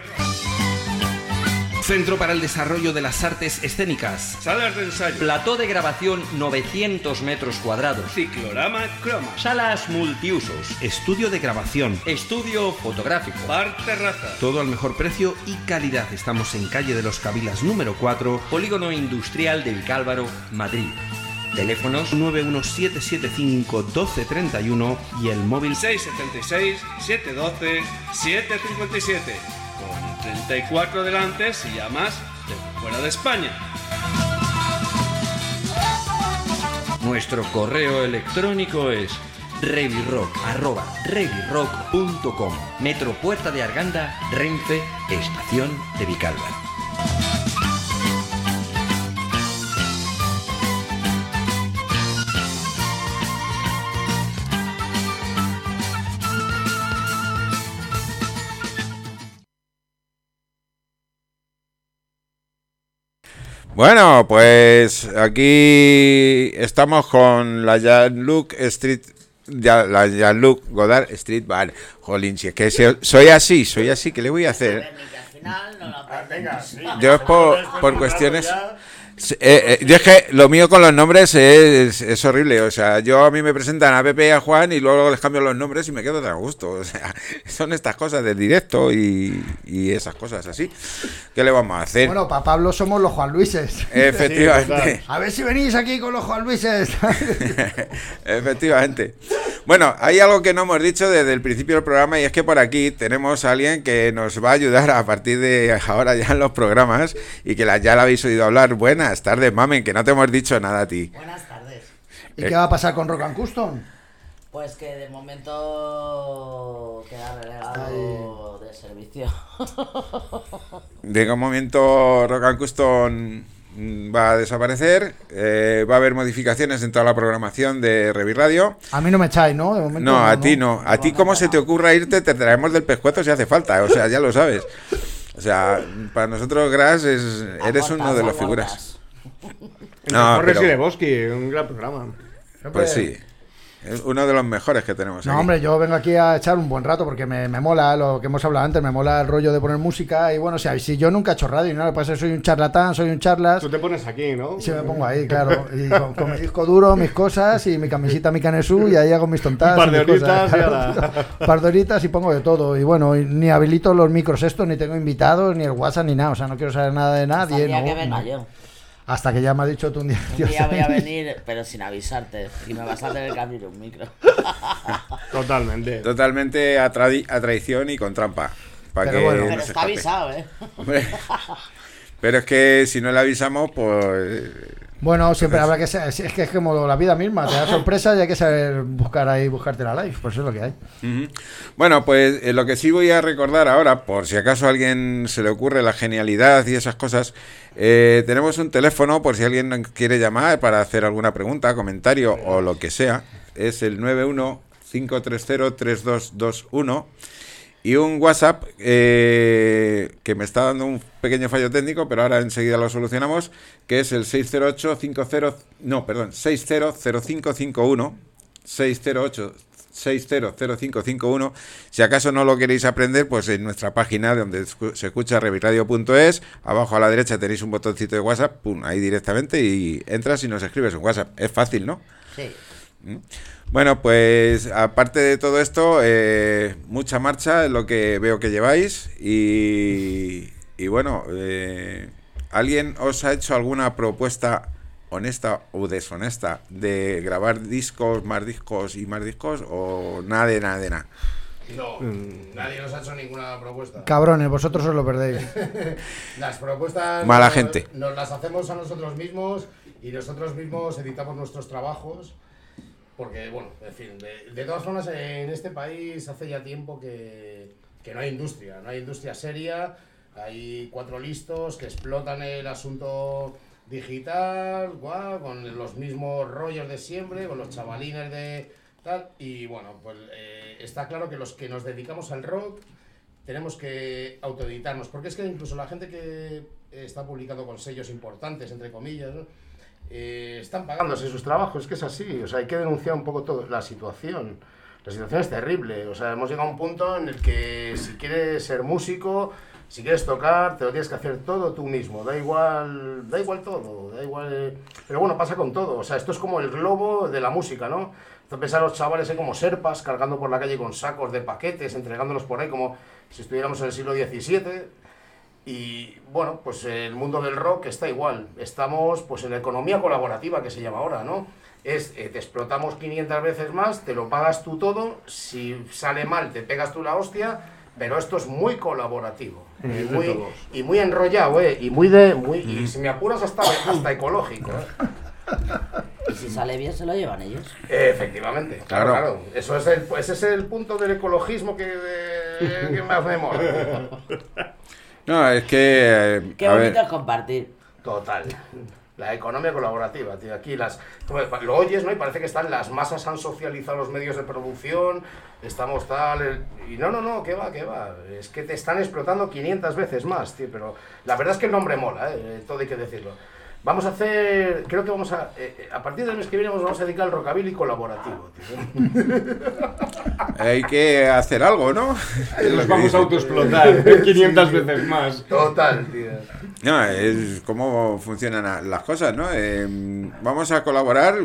Centro para el Desarrollo de las Artes Escénicas. Salas de ensayo. Plató de grabación 900 metros cuadrados. Ciclorama croma. Salas multiusos. Estudio de grabación. Estudio fotográfico. Bar terraza. Todo al mejor precio y calidad. Estamos en calle de los Cabilas número 4. Polígono Industrial de Vicálvaro, Madrid. Teléfonos 917751231 y el móvil 676 712 757. Con 34 delante si llamas de fuera de España. Nuestro correo electrónico es revirrock@revirrock.com. Metro Puerta de Arganda, Renfe, Estación de Vicálvaro. Bueno, pues aquí estamos con la Jean-Luc la Jean-Luc Godard Street Bar. Jolín, si es que soy así, ¿qué le voy a hacer? Yo por cuestiones... yo es que lo mío con los nombres es horrible, o sea, a mí me presentan a Pepe y a Juan y luego les cambio los nombres y me quedo tan a gusto, o sea, son estas cosas del directo y esas cosas así. ¿Qué le vamos a hacer? Bueno, para Pablo somos los Juan Luises. Efectivamente. Sí, a ver si venís aquí con los Juan Luises. Efectivamente. Bueno, hay algo que no hemos dicho desde el principio del programa y es que por aquí tenemos a alguien que nos va a ayudar a partir de ahora ya en los programas y que ya la habéis oído hablar. Buenas tardes, Mamen, que no te hemos dicho nada a ti. Buenas tardes. ¿Y qué va a pasar con Rock and Custom? Pues que de momento queda relegado de servicio. De un momento Rock and Custom va a desaparecer, va a haber modificaciones en toda la programación de Revirradio. A mí no me echáis, ¿no? De momento, no, a ti no. A ti, como se te ocurra irte, te traemos del pescuezo si hace falta, o sea, ya lo sabes. O sea, para nosotros Gras eres uno de los figuras. No, pero Bosque, un gran programa. Pues sí. Es uno de los mejores que tenemos aquí. No, hombre, yo vengo aquí a echar un buen rato porque me mola lo que hemos hablado antes, me mola el rollo de poner música y bueno, si yo nunca he hecho radio y nada, pues soy un charlatán, soy un charlas. Tú te pones aquí, ¿no? Sí, me pongo ahí, claro, y con mi disco duro, mis cosas y mi camisita, mi canesú y ahí hago mis tontadas. Un par de horitas, un par de horitas y pongo de todo y bueno, ni habilito los micros estos, ni tengo invitados, ni el WhatsApp, ni nada, o sea, no quiero saber nada de nadie. Hasta el día que venga yo. Hasta que ya me has dicho tú un día. Un día voy a venir, pero sin avisarte. Y me vas a tener que abrir un micro. Totalmente. Totalmente a traición y con trampa. Pero bueno, pero está avisado, ¿eh? Hombre, pero es que si no le avisamos, pues... Bueno, siempre habrá que ser, es que es como la vida misma, te da sorpresa y hay que saber buscarte la live, pues eso es lo que hay. Bueno, pues lo que sí voy a recordar ahora, por si acaso a alguien se le ocurre la genialidad y esas cosas, tenemos un teléfono por si alguien quiere llamar para hacer alguna pregunta, comentario o lo que sea, es el 91-530-3221 y un WhatsApp que me está dando un pequeño fallo técnico, pero ahora enseguida lo solucionamos, que es el 608-600551, 608-600551. Si acaso no lo queréis aprender, pues en nuestra página donde se escucha revirradio.es, abajo a la derecha tenéis un botoncito de WhatsApp, pum, ahí directamente y entras y nos escribes un WhatsApp. Es fácil, ¿no? Sí. Bueno, pues aparte de todo esto, mucha marcha es lo que veo que lleváis y bueno, ¿alguien os ha hecho alguna propuesta honesta o deshonesta de grabar discos, más discos y más discos o nada de nada? No, nadie nos ha hecho ninguna propuesta. Cabrones, vosotros os lo perdéis. Las propuestas mala gente. Nos las hacemos a nosotros mismos y nosotros mismos editamos nuestros trabajos Porque, bueno, en fin, de todas formas, en este país hace ya tiempo que no hay industria seria, hay 4 listos que explotan el asunto digital, con los mismos rollos de siempre, con los chavalines de tal, y bueno, pues está claro que los que nos dedicamos al rock tenemos que autoeditarnos, porque es que incluso la gente que está publicando con sellos importantes, entre comillas, ¿no? Están pagándose sus trabajos, es que es así, o sea, hay que denunciar un poco todo, la situación es terrible, o sea, hemos llegado a un punto en el que si quieres ser músico, si quieres tocar, te lo tienes que hacer todo tú mismo, da igual todo, pero bueno, pasa con todo, o sea, esto es como el globo de la música, ¿no? Entonces a los chavales como serpas cargando por la calle con sacos de paquetes, entregándolos por ahí como si estuviéramos en el siglo XVII. Y bueno, pues el mundo del rock está igual. Estamos pues en la economía colaborativa que se llama ahora, ¿no? Te explotamos 500 veces más, te lo pagas tú todo, si sale mal te pegas tú la hostia, pero esto es muy colaborativo y muy enrollado, y si me apuras hasta ecológico, Y si sale bien se lo llevan ellos. Efectivamente, claro. Ese es el punto del ecologismo que más me mola. No, es que... Qué bonito es compartir. Total. La economía colaborativa, tío. Aquí lo oyes, ¿no? Y parece que las masas han socializado los medios de producción, estamos tal... Y no, ¿qué va? Es que te están explotando 500 veces más, tío. Pero la verdad es que el nombre mola, todo hay que decirlo. Creo que vamos a partir del mes que viene nos vamos a dedicar al rockabilly colaborativo, tío. Hay que hacer algo, ¿no? Nos vamos a autoexplotar 500 veces más. Total, tío. No, es cómo funcionan las cosas, ¿no? Vamos a colaborar,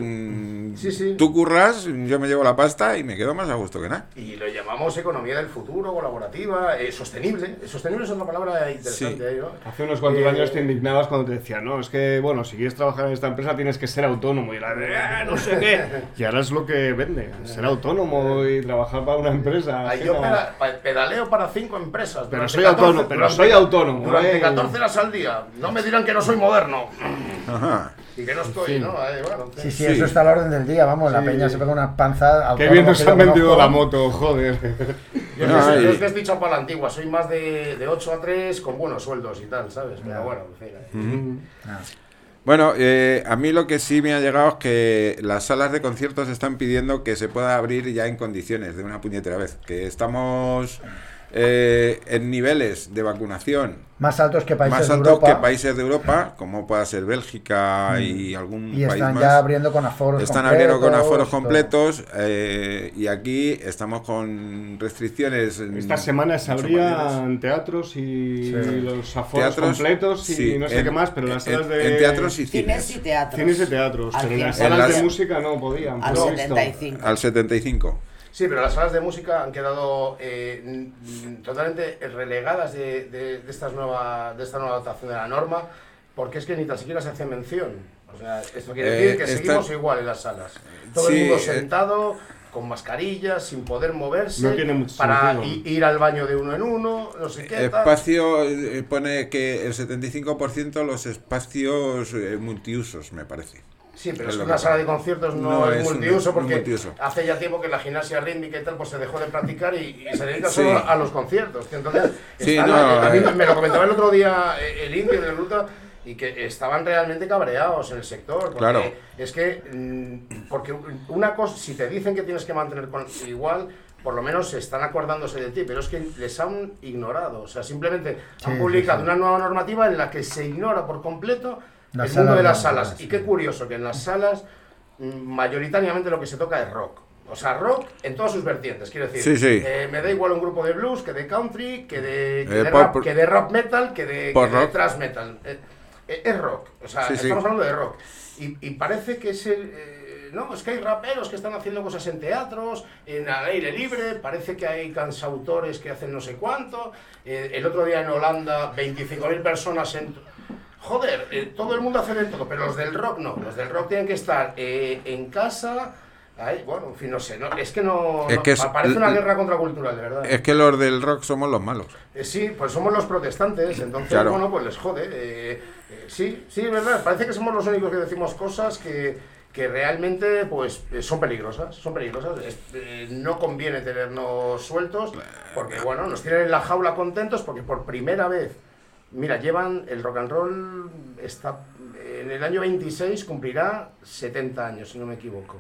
tú curras, yo me llevo la pasta y me quedo más a gusto que nada. Y lo llamamos economía del futuro, colaborativa, sostenible. Sostenible es una palabra interesante. ¿No? Hace unos cuantos años te indignabas cuando te decían, no, es que, bueno, si quieres trabajar en esta empresa tienes que ser autónomo. Y era de, no sé qué. Y ahora es lo que vende, ser autónomo y trabajar para una empresa. Yo pedaleo para 5 empresas. Pero soy autónomo. Durante 14 horas al día. No me dirán que no soy moderno. Ajá. Y que no estoy, ¿no? Sí, eso está a la orden del día, vamos, la peña se pega una panza. Qué bien nos han vendido la moto, joder. Yo es que estoy chapa a la antigua, soy más de 8 a 3 con buenos sueldos y tal, ¿sabes? Pero bueno, en fin. Bueno, a mí lo que sí me ha llegado es que las salas de conciertos están pidiendo que se pueda abrir ya en condiciones de una puñetera vez, que estamos en niveles de vacunación más altos que países de Europa, como pueda ser Bélgica y algún país más. Y están ya abriendo con aforos completos. Y aquí estamos con restricciones. Esta semana se abrían teatros y los aforos completos y no sé qué más, pero las salas de... En teatros y cines y teatros. Pero en las salas de música no podían. Al 75. Al 75. Sí, pero las salas de música han quedado totalmente relegadas de esta nueva adaptación de la norma, porque es que ni tan siquiera se hace mención. O sea, esto quiere decir que seguimos igual en las salas. Todo el mundo sentado, con mascarillas, sin poder moverse, para ir al baño de uno en uno, no sé qué. Espacio, pone que el 75% los espacios multiusos, me parece. Sí, pero es que una sala de conciertos no es multiuso, porque hace ya tiempo que la gimnasia rítmica y tal pues se dejó de practicar y se dedica solo a los conciertos. Entonces, a mí me lo comentaba el otro día el Indio del Luta, y que estaban realmente cabreados en el sector, porque es que porque una cosa, si te dicen que tienes que mantener igual, por lo menos están acordándose de ti, pero es que les han ignorado, o sea, simplemente han publicado una nueva normativa en la que se ignora por completo el mundo de las salas. Y qué curioso que en las salas mayoritariamente lo que se toca es rock. O sea, rock en todas sus vertientes, quiero decir. Me da igual un grupo de blues, que de country, que de rap metal, que de thrash metal. Es rock, o sea, estamos hablando de rock. Y parece que es es que hay raperos que están haciendo cosas en teatros, en al aire libre, parece que hay cansautores que hacen no sé cuánto. El otro día en Holanda, 25.000 personas en... Joder, todo el mundo hace de todo, pero los del rock no. Los del rock tienen que estar en casa. Bueno, en fin, no sé. Es que parece una guerra contracultural, de verdad. Es que los del rock somos los malos. Sí, pues somos los protestantes, entonces, bueno, pues les jode. Sí, es verdad. Parece que somos los únicos que decimos cosas que que realmente pues son peligrosas. No conviene tenernos sueltos, porque bueno, nos tienen en la jaula contentos, porque por primera vez, mira, llevan el rock and roll, está en el año 26 cumplirá 70 años, si no me equivoco.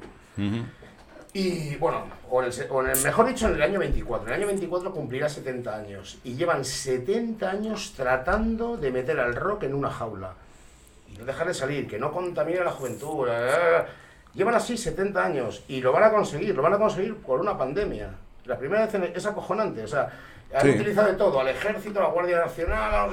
Y bueno, mejor dicho, en el año 24. En el año 24 cumplirá 70 años. Y llevan 70 años tratando de meter al rock en una jaula. Y no dejar de salir, que no contamine a la juventud. Llevan así 70 años y lo van a conseguir por una pandemia. La primera vez es acojonante, o sea, han utilizado de todo, al ejército, a la Guardia Nacional,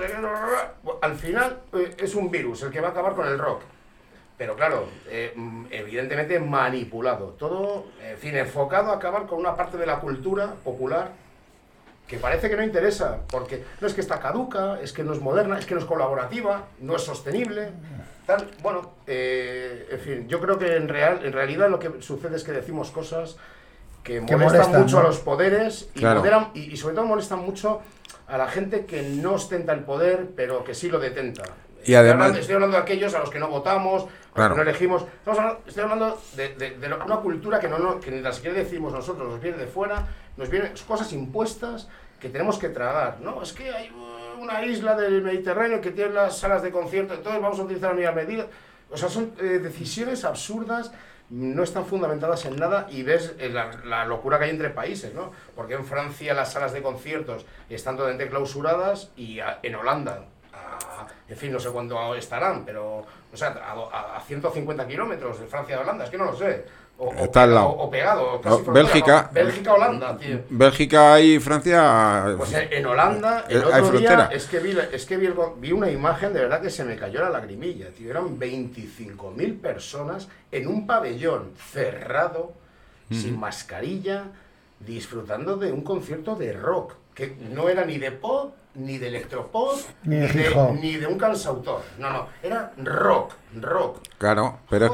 al final es un virus el que va a acabar con el rock. Pero claro, evidentemente manipulado, todo, en fin, enfocado a acabar con una parte de la cultura popular que parece que no interesa, porque no es que está caduca, es que no es moderna, es que no es colaborativa, no es sostenible, tal. Bueno, en fin, yo creo que en realidad lo que sucede es que decimos cosas que molestan mucho, ¿no?, a los poderes y, claro, y sobre todo molestan mucho a la gente que no ostenta el poder, pero que sí lo detenta. Y además, estoy hablando de aquellos a los que no votamos, a los que no elegimos. Estoy hablando de una cultura que ni tan siquiera decimos nosotros, nos viene de fuera, nos vienen cosas impuestas que tenemos que tragar. No, es que hay una isla del Mediterráneo que tiene las salas de concierto, entonces vamos a utilizar la medida. O sea, son decisiones absurdas, no están fundamentadas en nada, y ves la locura que hay entre países, ¿no? Porque en Francia las salas de conciertos están totalmente clausuradas y en Holanda, en fin, no sé cuándo estarán, pero o sea, a 150 kilómetros de Francia a Holanda, es que no lo sé. Está al lado. O pegado, casi Bélgica, Holanda, tío. Bélgica y Francia. Pues en Holanda, el otro día, es que vi una imagen de verdad que se me cayó la lagrimilla, tío. Eran 25.000 personas en un pabellón cerrado, sin mascarilla, disfrutando de un concierto de rock, que no era ni de pop, ni de electropop, ni de un cansautor. No, era rock. Claro, pero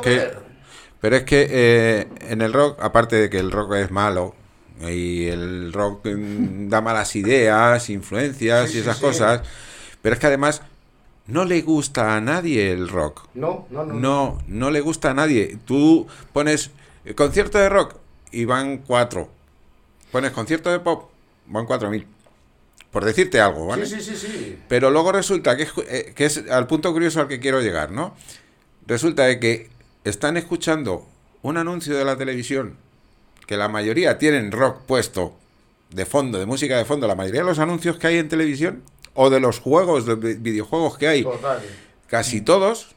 es que en el rock, aparte de que el rock es malo y el rock da malas ideas, influencias y esas cosas, pero es que además no le gusta a nadie el rock. No le gusta a nadie. Tú pones concierto de rock y van 4. Pones concierto de pop, van 4.000. Por decirte algo, ¿vale? Sí. Pero luego resulta que es al punto curioso al que quiero llegar, ¿no? Resulta de que están escuchando un anuncio de la televisión, que la mayoría tienen rock puesto de fondo, de música de fondo, la mayoría de los anuncios que hay en televisión, o de los juegos, de videojuegos que hay, casi todos,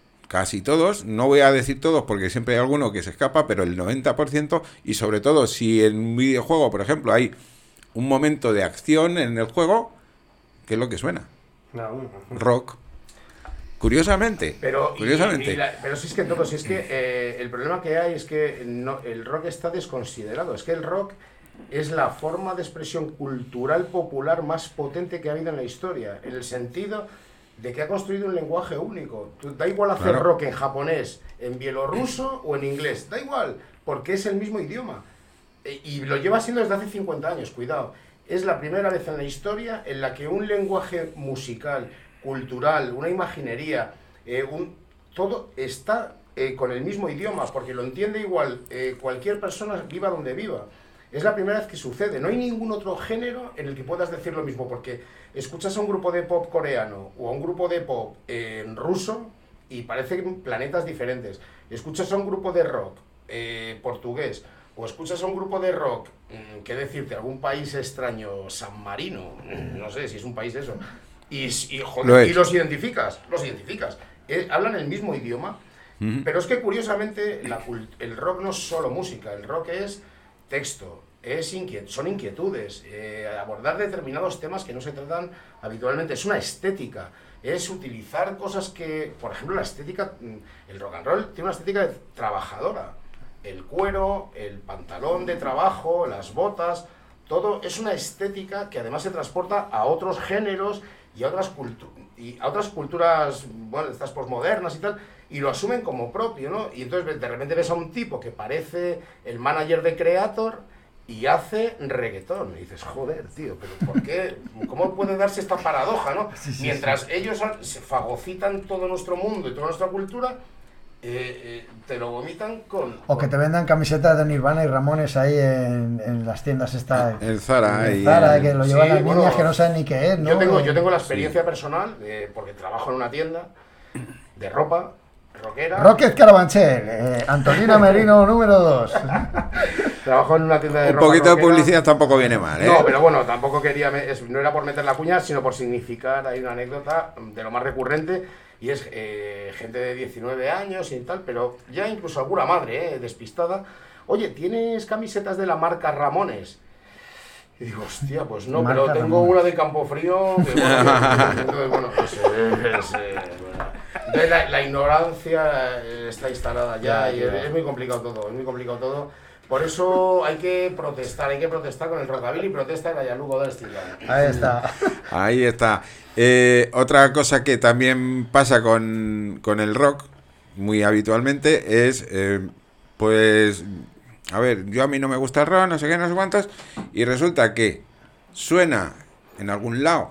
no voy a decir todos porque siempre hay alguno que se escapa, pero el 90%, y sobre todo si en un videojuego, por ejemplo, hay un momento de acción en el juego, ¿qué es lo que suena? Rock. Curiosamente. Pero sí, es que todo, si es que el problema que hay es que el rock está desconsiderado. Es que el rock es la forma de expresión cultural popular más potente que ha habido en la historia, en el sentido de que ha construido un lenguaje único. Da igual hacer rock en japonés, en bielorruso o en inglés, da igual, porque es el mismo idioma. Y lo lleva siendo desde hace 50 años, cuidado. Es la primera vez en la historia en la que un lenguaje musical, cultural, una imaginería, todo está con el mismo idioma, porque lo entiende igual cualquier persona, viva donde viva. Es la primera vez que sucede. No hay ningún otro género en el que puedas decir lo mismo, porque escuchas a un grupo de pop coreano o a un grupo de pop ruso y parecen planetas diferentes. Escuchas a un grupo de rock portugués, o escuchas a un grupo de rock, qué decirte, algún país extraño, San Marino, no sé si es un país eso, y los identificas. Hablan el mismo idioma, pero es que curiosamente el rock no es solo música, el rock es texto, son inquietudes, abordar determinados temas que no se tratan habitualmente, es una estética, es utilizar cosas que, por ejemplo, la estética, el rock and roll tiene una estética trabajadora. El cuero, el pantalón de trabajo, las botas, todo es una estética que además se transporta a otros géneros y a otras culturas, bueno, estas posmodernas y tal, y lo asumen como propio, ¿no? Y entonces de repente ves a un tipo que parece el manager de Creator y hace reggaetón. Y dices, joder, tío, pero ¿por qué? ¿Cómo puede darse esta paradoja, no? Mientras ellos se fagocitan todo nuestro mundo y toda nuestra cultura, te lo vomitan con... O que te vendan camisetas de Nirvana y Ramones ahí en las tiendas estas. El Zara. El Zara, que lo llevan las niñas que no saben ni qué es, ¿no? Yo tengo la experiencia personal, porque trabajo en una tienda de ropa rockera. Rocket Carabanchel, Antonina Merino número 2. Trabajo en una tienda de ropa. Un poquito rockera. de publicidad tampoco viene mal, ¿eh? No, pero bueno, tampoco quería, no era por meter la cuña, sino por significar, hay una anécdota de lo más recurrente, y es gente de 19 años y tal, pero ya incluso alguna madre, despistada, oye, ¿tienes camisetas de la marca Ramones? Y digo, hostia, pues no, pero tengo una de Campofrío, que bueno, entonces la ignorancia está instalada ya y es muy complicado todo, Por eso hay que protestar con el rockabilly, protesta en Ayalugo del estilo. Ahí está. Otra cosa que también pasa con el rock, muy habitualmente, es, pues, a ver, a mí no me gusta el rock, no sé qué, no sé cuántos, y resulta que suena en algún lado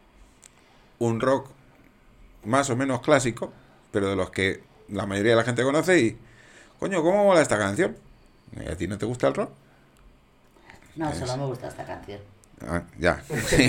un rock más o menos clásico, pero de los que la mayoría de la gente conoce y, coño, ¿cómo mola esta canción? ¿A ti no te gusta el rock? No, solo me gusta esta canción. Ah, ya.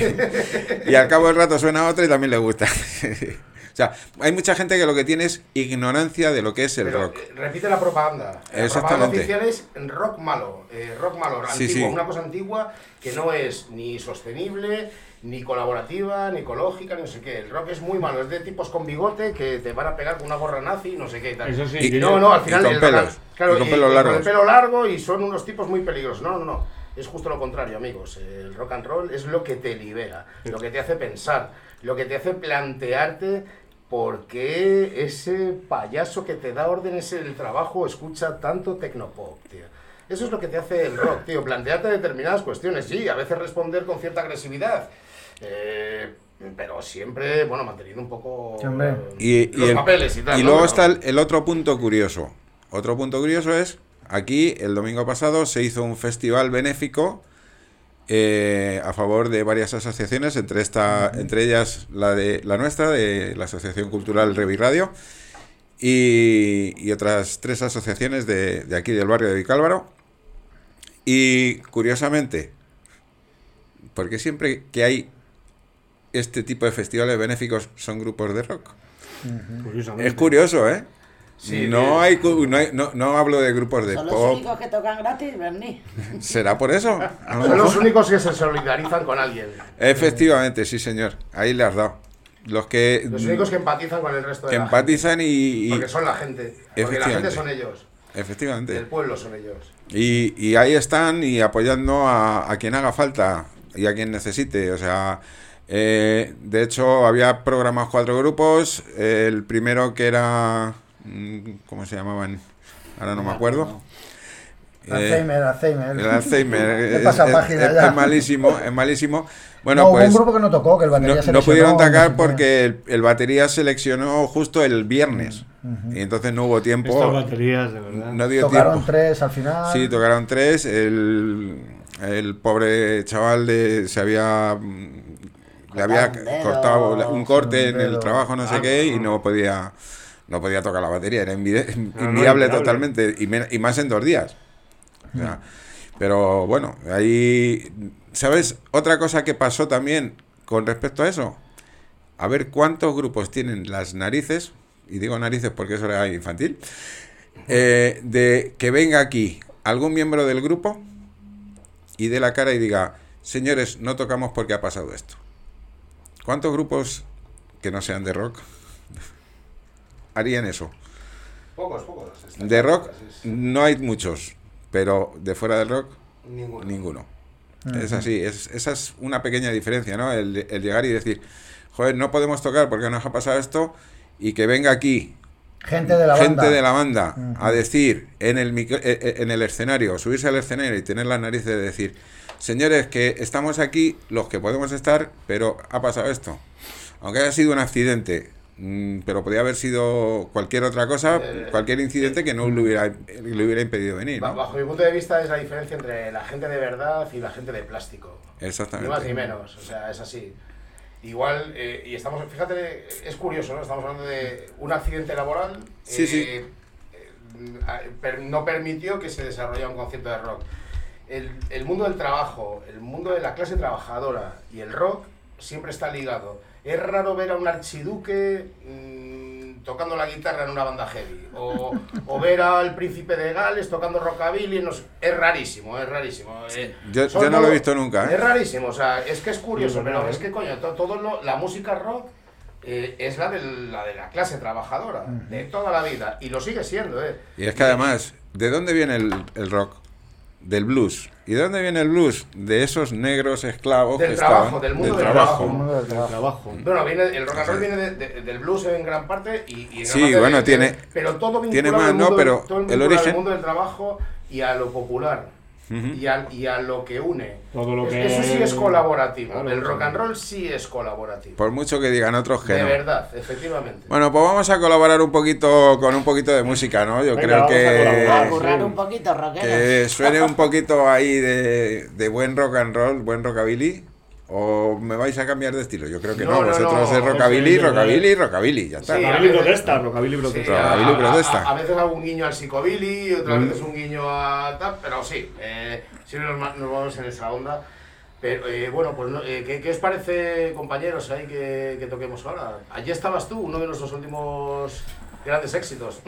Y al cabo del rato suena otra y también le gusta. O sea, hay mucha gente que lo que tiene es ignorancia de lo que es el rock. Repite la propaganda. La propaganda oficial es rock malo, antiguo, sí. Una cosa antigua que no es ni sostenible, ni colaborativa, ni ecológica, ni no sé qué. El rock es muy malo, es de tipos con bigote que te van a pegar con una gorra nazi, no sé qué y tal. Eso sí. Y no, al final... Y con pelos. Claro, con pelo largo. Con el pelo largo y son unos tipos muy peligrosos. No. Es justo lo contrario, amigos. El rock and roll es lo que te libera, lo que te hace pensar, lo que te hace plantearte por qué ese payaso que te da órdenes en el trabajo escucha tanto tecnopop, tío. Eso es lo que te hace el rock, tío. Plantearte determinadas cuestiones, sí, a veces responder con cierta agresividad. Pero siempre, bueno, manteniendo un poco los papeles y tal. Y luego está el otro punto curioso. Otro punto curioso es, aquí el domingo pasado se hizo un festival benéfico a favor de varias asociaciones, entre ellas la nuestra, de la Asociación Cultural Revi Radio, y otras 3 asociaciones de aquí del barrio de Vicálvaro. Y curiosamente, porque siempre que hay este tipo de festivales benéficos son grupos de rock. Es curioso, ¿eh? Sí, no hablo de grupos de pop. Son los únicos que tocan gratis, Bernie. ¿Será por eso? Son los únicos que se solidarizan con alguien. Efectivamente, sí, señor. Ahí le has dado. Los únicos que empatizan con el resto de la gente. Empatizan y... Porque son la gente. Porque la gente son ellos. Efectivamente. El pueblo son ellos. Y ahí están y apoyando a quien haga falta y a quien necesite. O sea, de hecho, había programados 4 grupos. El primero que era... ¿Cómo se llamaban? Ahora no me acuerdo. Alzheimer. El Alzheimer es malísimo. Bueno, hubo pues un grupo que no tocó, que el batería no pudieron tocar porque el batería seleccionó justo el viernes. Y entonces no hubo tiempo. Estas baterías, de verdad. No dio tocaron tiempo. 3 al final. Sí, tocaron 3. El pobre chaval le había cortado un corte en el trabajo, no sé qué, y no podía tocar la batería, era inviable totalmente, y más en 2 días. O sea, pero bueno, ahí, ¿sabes? Otra cosa que pasó también con respecto a eso, a ver cuántos grupos tienen las narices, y digo narices porque eso era infantil, de que venga aquí algún miembro del grupo y dé la cara y diga, señores, no tocamos porque ha pasado esto. ¿Cuántos grupos que no sean de rock harían eso? Pocos. De rock no hay muchos, pero de fuera del rock, ninguno. Es así, esa es una pequeña diferencia, ¿no? El llegar y decir, joder, no podemos tocar porque nos ha pasado esto, y que venga aquí gente de la banda a decir en el escenario, subirse al escenario y tener la nariz de decir, señores, que estamos aquí los que podemos estar, pero ha pasado esto. Aunque haya sido un accidente, pero podría haber sido cualquier otra cosa, cualquier incidente que no le hubiera impedido venir, ¿no? Bajo mi punto de vista es la diferencia entre la gente de verdad y la gente de plástico. Exactamente. Ni más ni menos, o sea, es así. Igual, fíjate, es curioso, ¿no? Estamos hablando de un accidente laboral, sí. no permitió que se desarrollara un concepto de rock. El mundo del trabajo, el mundo de la clase trabajadora y el rock siempre está ligado. Es raro ver a un archiduque tocando la guitarra en una banda heavy, o ver al príncipe de Gales tocando rockabilly, es rarísimo, es rarísimo. Yo no lo he visto nunca, ¿eh? Es rarísimo, o sea, es que es curioso, pero es que coño, la música rock es la de la clase trabajadora, de toda la vida, y lo sigue siendo, Y es que además, ¿de dónde viene el rock? Del blues. ¿Y de dónde viene el blues? De esos negros esclavos del que trabajo, estaban... del mundo del trabajo. Bueno, el rock and roll viene del blues en gran parte y en gran sí, parte bueno, tiene... pero todo vinculado tiene más, al mundo, ¿no? Pero el origen... al mundo del trabajo y a lo popular. Y a lo que une. Todo lo que eso sí es colaborativo. Claro, el rock and roll sí es colaborativo. Por mucho que digan otros que de no. verdad, efectivamente. Bueno, pues vamos a colaborar un poquito con un poquito de música, ¿no? Yo creo que... A currar un poquito, rockeros. Que suene un poquito ahí de buen rock and roll, buen rockabilly. ¿O me vais a cambiar de estilo? Yo creo que no. Vosotros es rockabilly, rockabilly, ya está. Sí, rockabilly protesta. protesta. A veces hago un guiño al psicobilly, otras veces un guiño a tal, pero sí, siempre nos vamos en esa onda. Pero bueno, pues ¿qué os parece, compañeros, ahí que toquemos ahora? Allí estabas tú, uno de nuestros últimos grandes éxitos.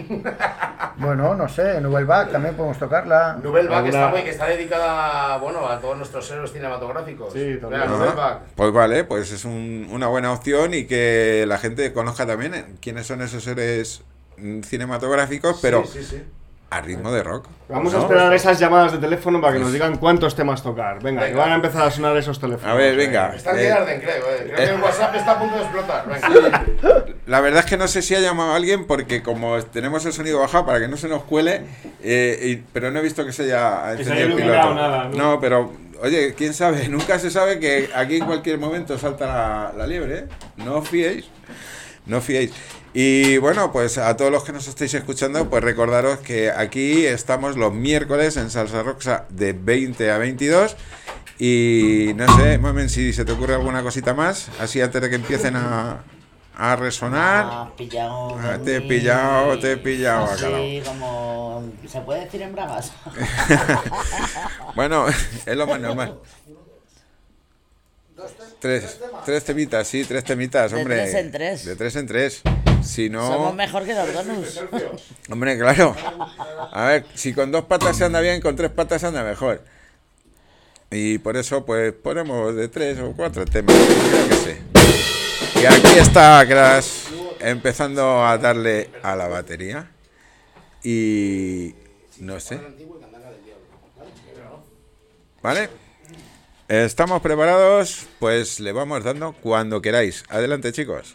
Bueno, no sé, Nouvelle Vague también podemos tocarla. Nouvelle Vague que está dedicada, bueno, a todos nuestros héroes cinematográficos. Sí, también. Nouvelle Vague. Pues vale, pues es una buena opción y que la gente conozca también quiénes son esos héroes cinematográficos, pero sí. a ritmo de rock. Vamos a esperar esas llamadas de teléfono para que nos digan cuántos temas tocar. Venga, que van a empezar a sonar esos teléfonos. A ver, venga. Están que arden, creo. Creo que el WhatsApp está a punto de explotar. Venga. La verdad es que no sé si ha llamado a alguien porque como tenemos el sonido bajado para que no se nos cuele, pero no he visto que se haya encendido el piloto. Nada, no, pero oye, quién sabe, nunca se sabe que aquí en cualquier momento salta la liebre, ¿eh? No os fiéis. Y bueno, pues a todos los que nos estáis escuchando, pues recordaros que aquí estamos los miércoles en Salsa Roxa de 20 a 22. Y no sé, Mamen, si se te ocurre alguna cosita más, así antes de que empiecen a resonar. Te he pillado. Así como... ¿Se puede decir en bragas? Bueno, es lo más normal. Tres temitas, hombre. De 3 en 3. De 3 en 3. Si no... Somos mejor que los donuts. Hombre, claro. A ver, si con 2 patas se anda bien, con 3 patas se anda mejor. Y por eso, pues, ponemos de 3 o 4 temas. Yo qué sé. Y aquí está Crash empezando a darle a la batería. Y... no sé. ¿Vale? ¿Estamos preparados? Pues le vamos dando cuando queráis. Adelante, chicos.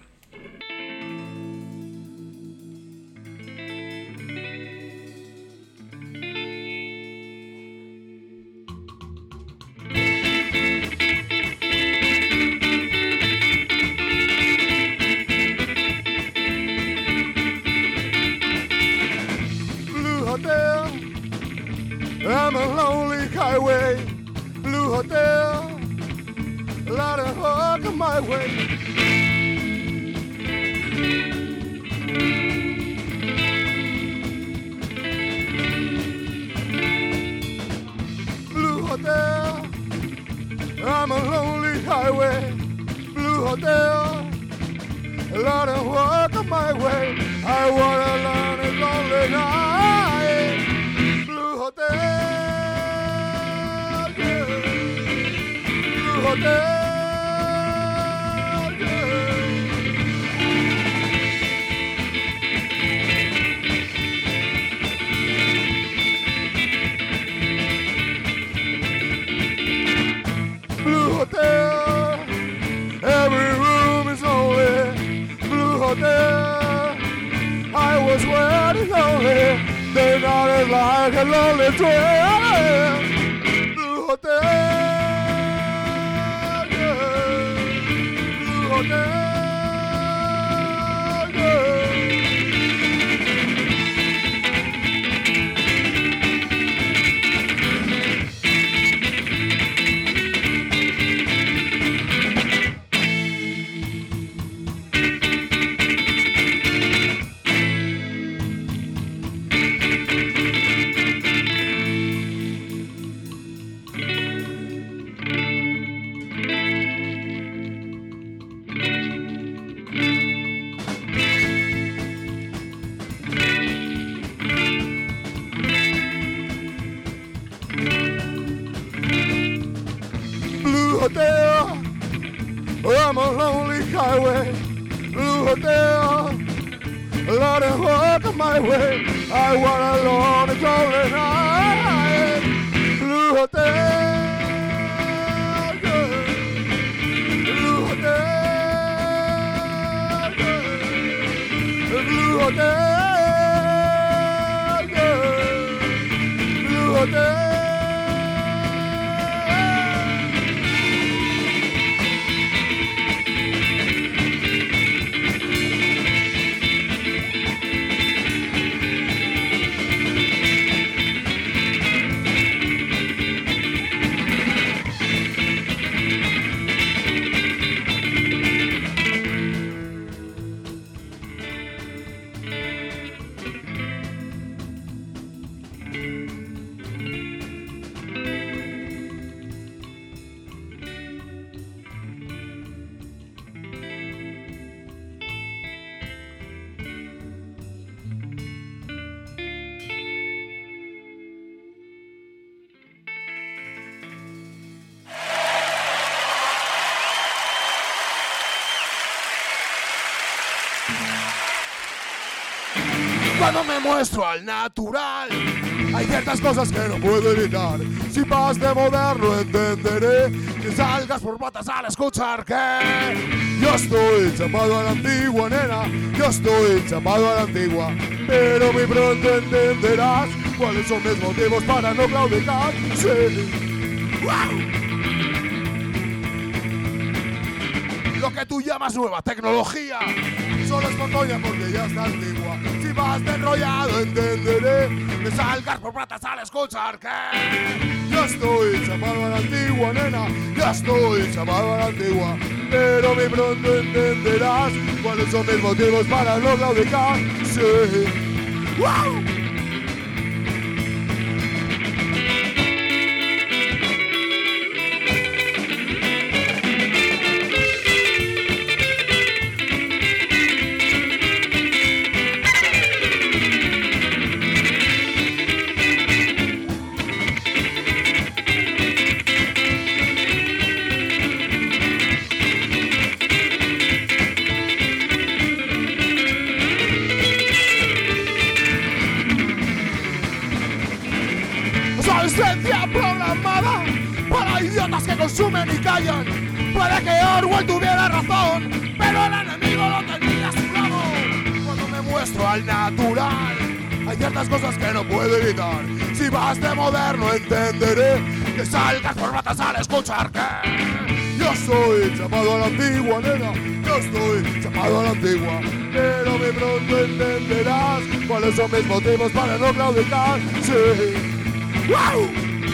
Blue Hotel, I'm a lonely highway. Blue Hotel, a lot of hug on my way. Blue Hotel, I'm a lonely highway. Blue Hotel, a lot of work on my way. I wanna learn a lonely night. Blue Hotel, yeah. Blue Hotel, yeah. Blue Hotel, every room is lonely. Blue Hotel, I was waiting lonely. They nodded like a lonely train. Blue Hotel, yeah. Blue Hotel, yeah. Blue Hotel, Lord, I walk my way. I want alone and lonely night. Blue Hotel, yeah. Blue Hotel, yeah. Blue Hotel, yeah. Blue Hotel. Cuando me muestro al natural, hay ciertas cosas que no puedo evitar. Si vas de moderno entenderé que salgas por patas al escuchar que yo estoy chapado a la antigua, nena. Yo estoy chapado a la antigua, pero muy pronto entenderás cuáles son mis motivos para no claudicar. Sí. ¡Wow! Lo que tú llamas nueva tecnología solo es coña porque ya está antigua. Si vas de enrollado entenderé que salgas por patas al escuchar que yo estoy chapado a la antigua, nena. Yo estoy chapado a la antigua, pero muy pronto entenderás cuáles son mis motivos para no claudicar. Sí. ¡Wow! Programada para idiotas que consumen y callan. Puede que Orwell tuviera razón, pero el enemigo lo tenía a su lado. Cuando me muestro al natural, hay ciertas cosas que no puedo evitar. Si vas de moderno entenderé que salgas por patas al escuchar que yo soy chapado a la antigua, nena. Yo estoy chapado a la antigua, pero muy pronto entenderás cuáles son mis motivos para no claudicar. Sí. ¡Wow!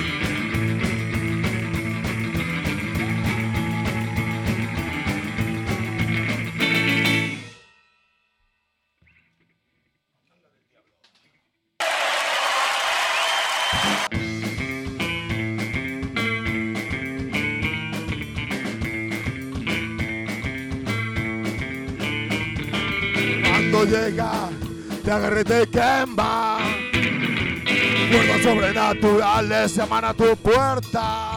Cuando llega, te agarré y te quema. Fuerzas sobrenaturales llaman a tu puerta.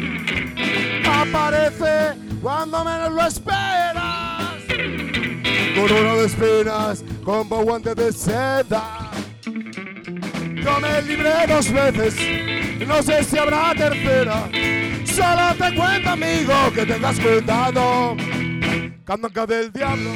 Aparece cuando menos lo esperas. Corona de espinas, con guantes de seda. Yo me libré 2 veces, no sé si habrá tercera. Solo te cuento, amigo, que tengas cuidado. Candanca del diablo.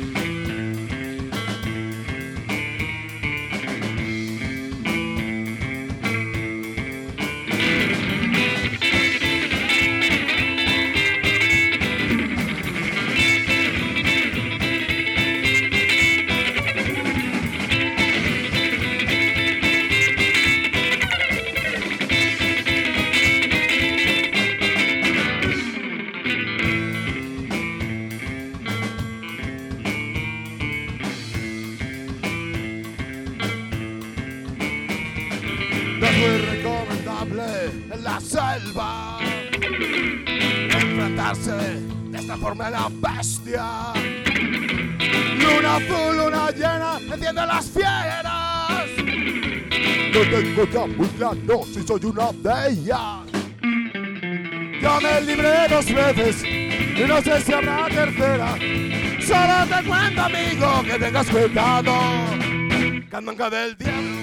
En la selva enfrentarse de esta forma a la bestia. Luna azul, luna llena, enciende las fieras. No tengo ya muy claro si soy una de ellas. Ya me libré 2 veces y no sé si habrá tercera. Solo te cuento, amigo, que tengas cuidado. Candanga del diablo.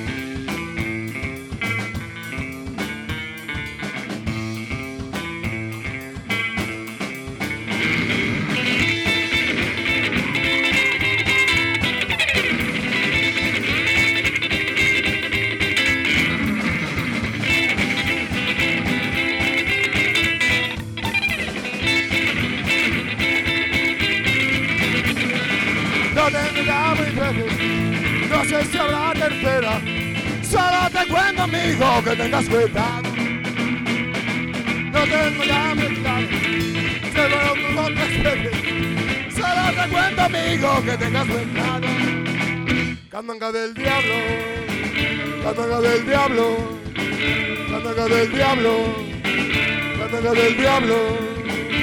No sé si habrá tercera. Solo te cuento, amigo, que tengas cuidado. No tengo ya mi clave. Se lo otras veces. Solo te cuento, amigo, que tengas cuidado. Candanga del diablo. Candanga del diablo. Candanga del diablo. Candanga del diablo.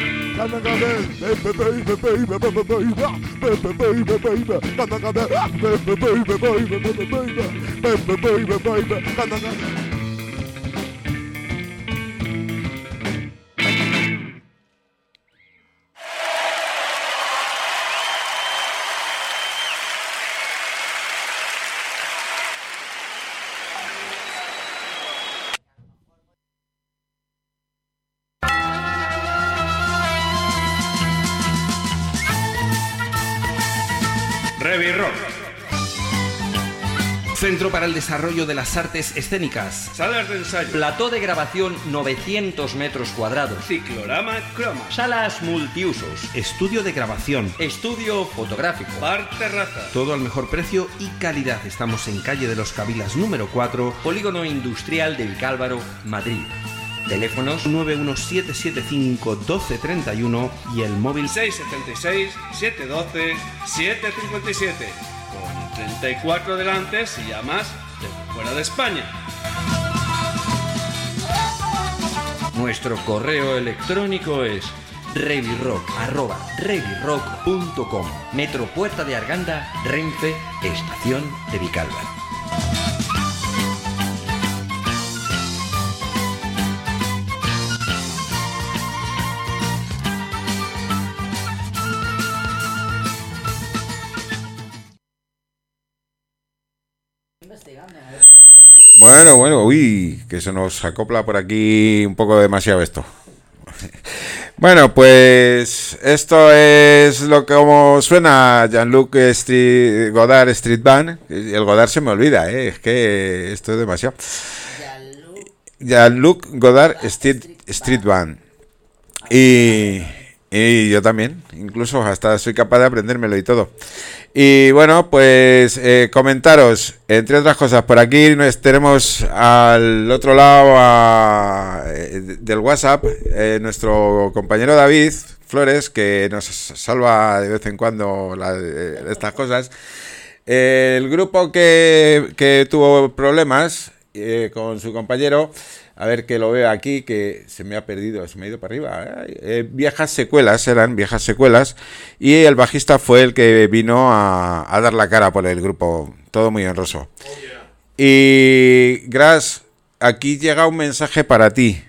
Revirrock. Centro para el Desarrollo de las Artes Escénicas. Salas de ensayo. Plató de grabación 900 metros cuadrados. Ciclorama Croma. Salas multiusos. Estudio de grabación. Estudio fotográfico. Bar terraza. Todo al mejor precio y calidad. Estamos en calle de los Cabilas número 4. Polígono Industrial de Vicálvaro, Madrid. Teléfonos 917751231 y el móvil 676-712-757. Con 34 delante si llamas de fuera de España. Nuestro correo electrónico es revirrock@revirrock.com. Metro Puerta de Arganda, Renfe, Estación de Vicálvaro. Bueno, uy, que se nos acopla por aquí un poco demasiado esto. Bueno, pues esto es lo que como suena Jean-Luc Godard Street Band. El Godard se me olvida, es que esto es demasiado. Jean-Luc Godard Street Band. Y yo también, incluso hasta soy capaz de aprendérmelo y todo. Y bueno, pues comentaros, entre otras cosas, por aquí tenemos al otro lado del WhatsApp nuestro compañero David Flores, que nos salva de vez en cuando estas cosas. El grupo que tuvo problemas con su compañero, a ver que lo veo aquí, que se me ha perdido, se me ha ido para arriba. Viejas secuelas, y el bajista fue el que vino a dar la cara por el grupo, todo muy honroso. Y Gras, aquí llega un mensaje para ti.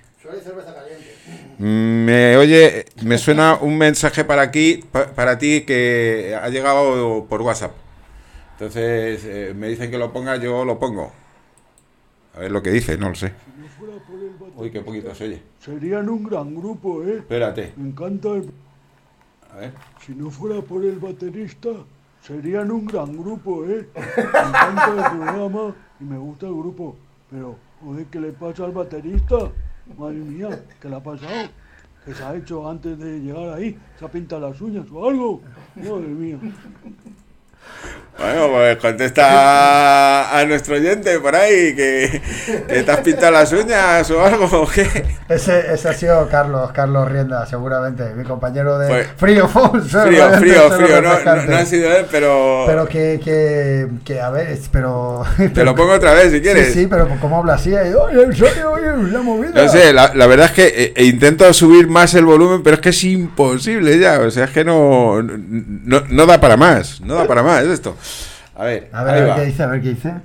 Me suena un mensaje para ti que ha llegado por WhatsApp. Entonces me dicen que lo ponga, yo lo pongo. A ver lo que dice, no lo sé. Uy, qué poquito se oye. Serían un gran grupo, ¿eh? Espérate. Me encanta el... A ver. Si no fuera por el baterista, serían un gran grupo, ¿eh? Me encanta el programa y me gusta el grupo. Pero, joder, ¿qué le pasa al baterista? Madre mía, ¿qué le ha pasado? ¿Qué se ha hecho antes de llegar ahí? ¿Se ha pintado las uñas o algo? Madre mía. Bueno, pues contesta a nuestro oyente por ahí que te has pintado las uñas o algo, ¿o qué? Ese ha sido Carlos Rienda, seguramente, mi compañero de pues, Frío, no ha sido él, pero... Pero que a ver, pero... Te lo pongo otra vez si quieres. Sí, pero ¿cómo habla así? Oye, la movida. No sé, la verdad es que intento subir más el volumen, pero es que es imposible ya, o sea, es que no da para más, es esto. A ver qué dice,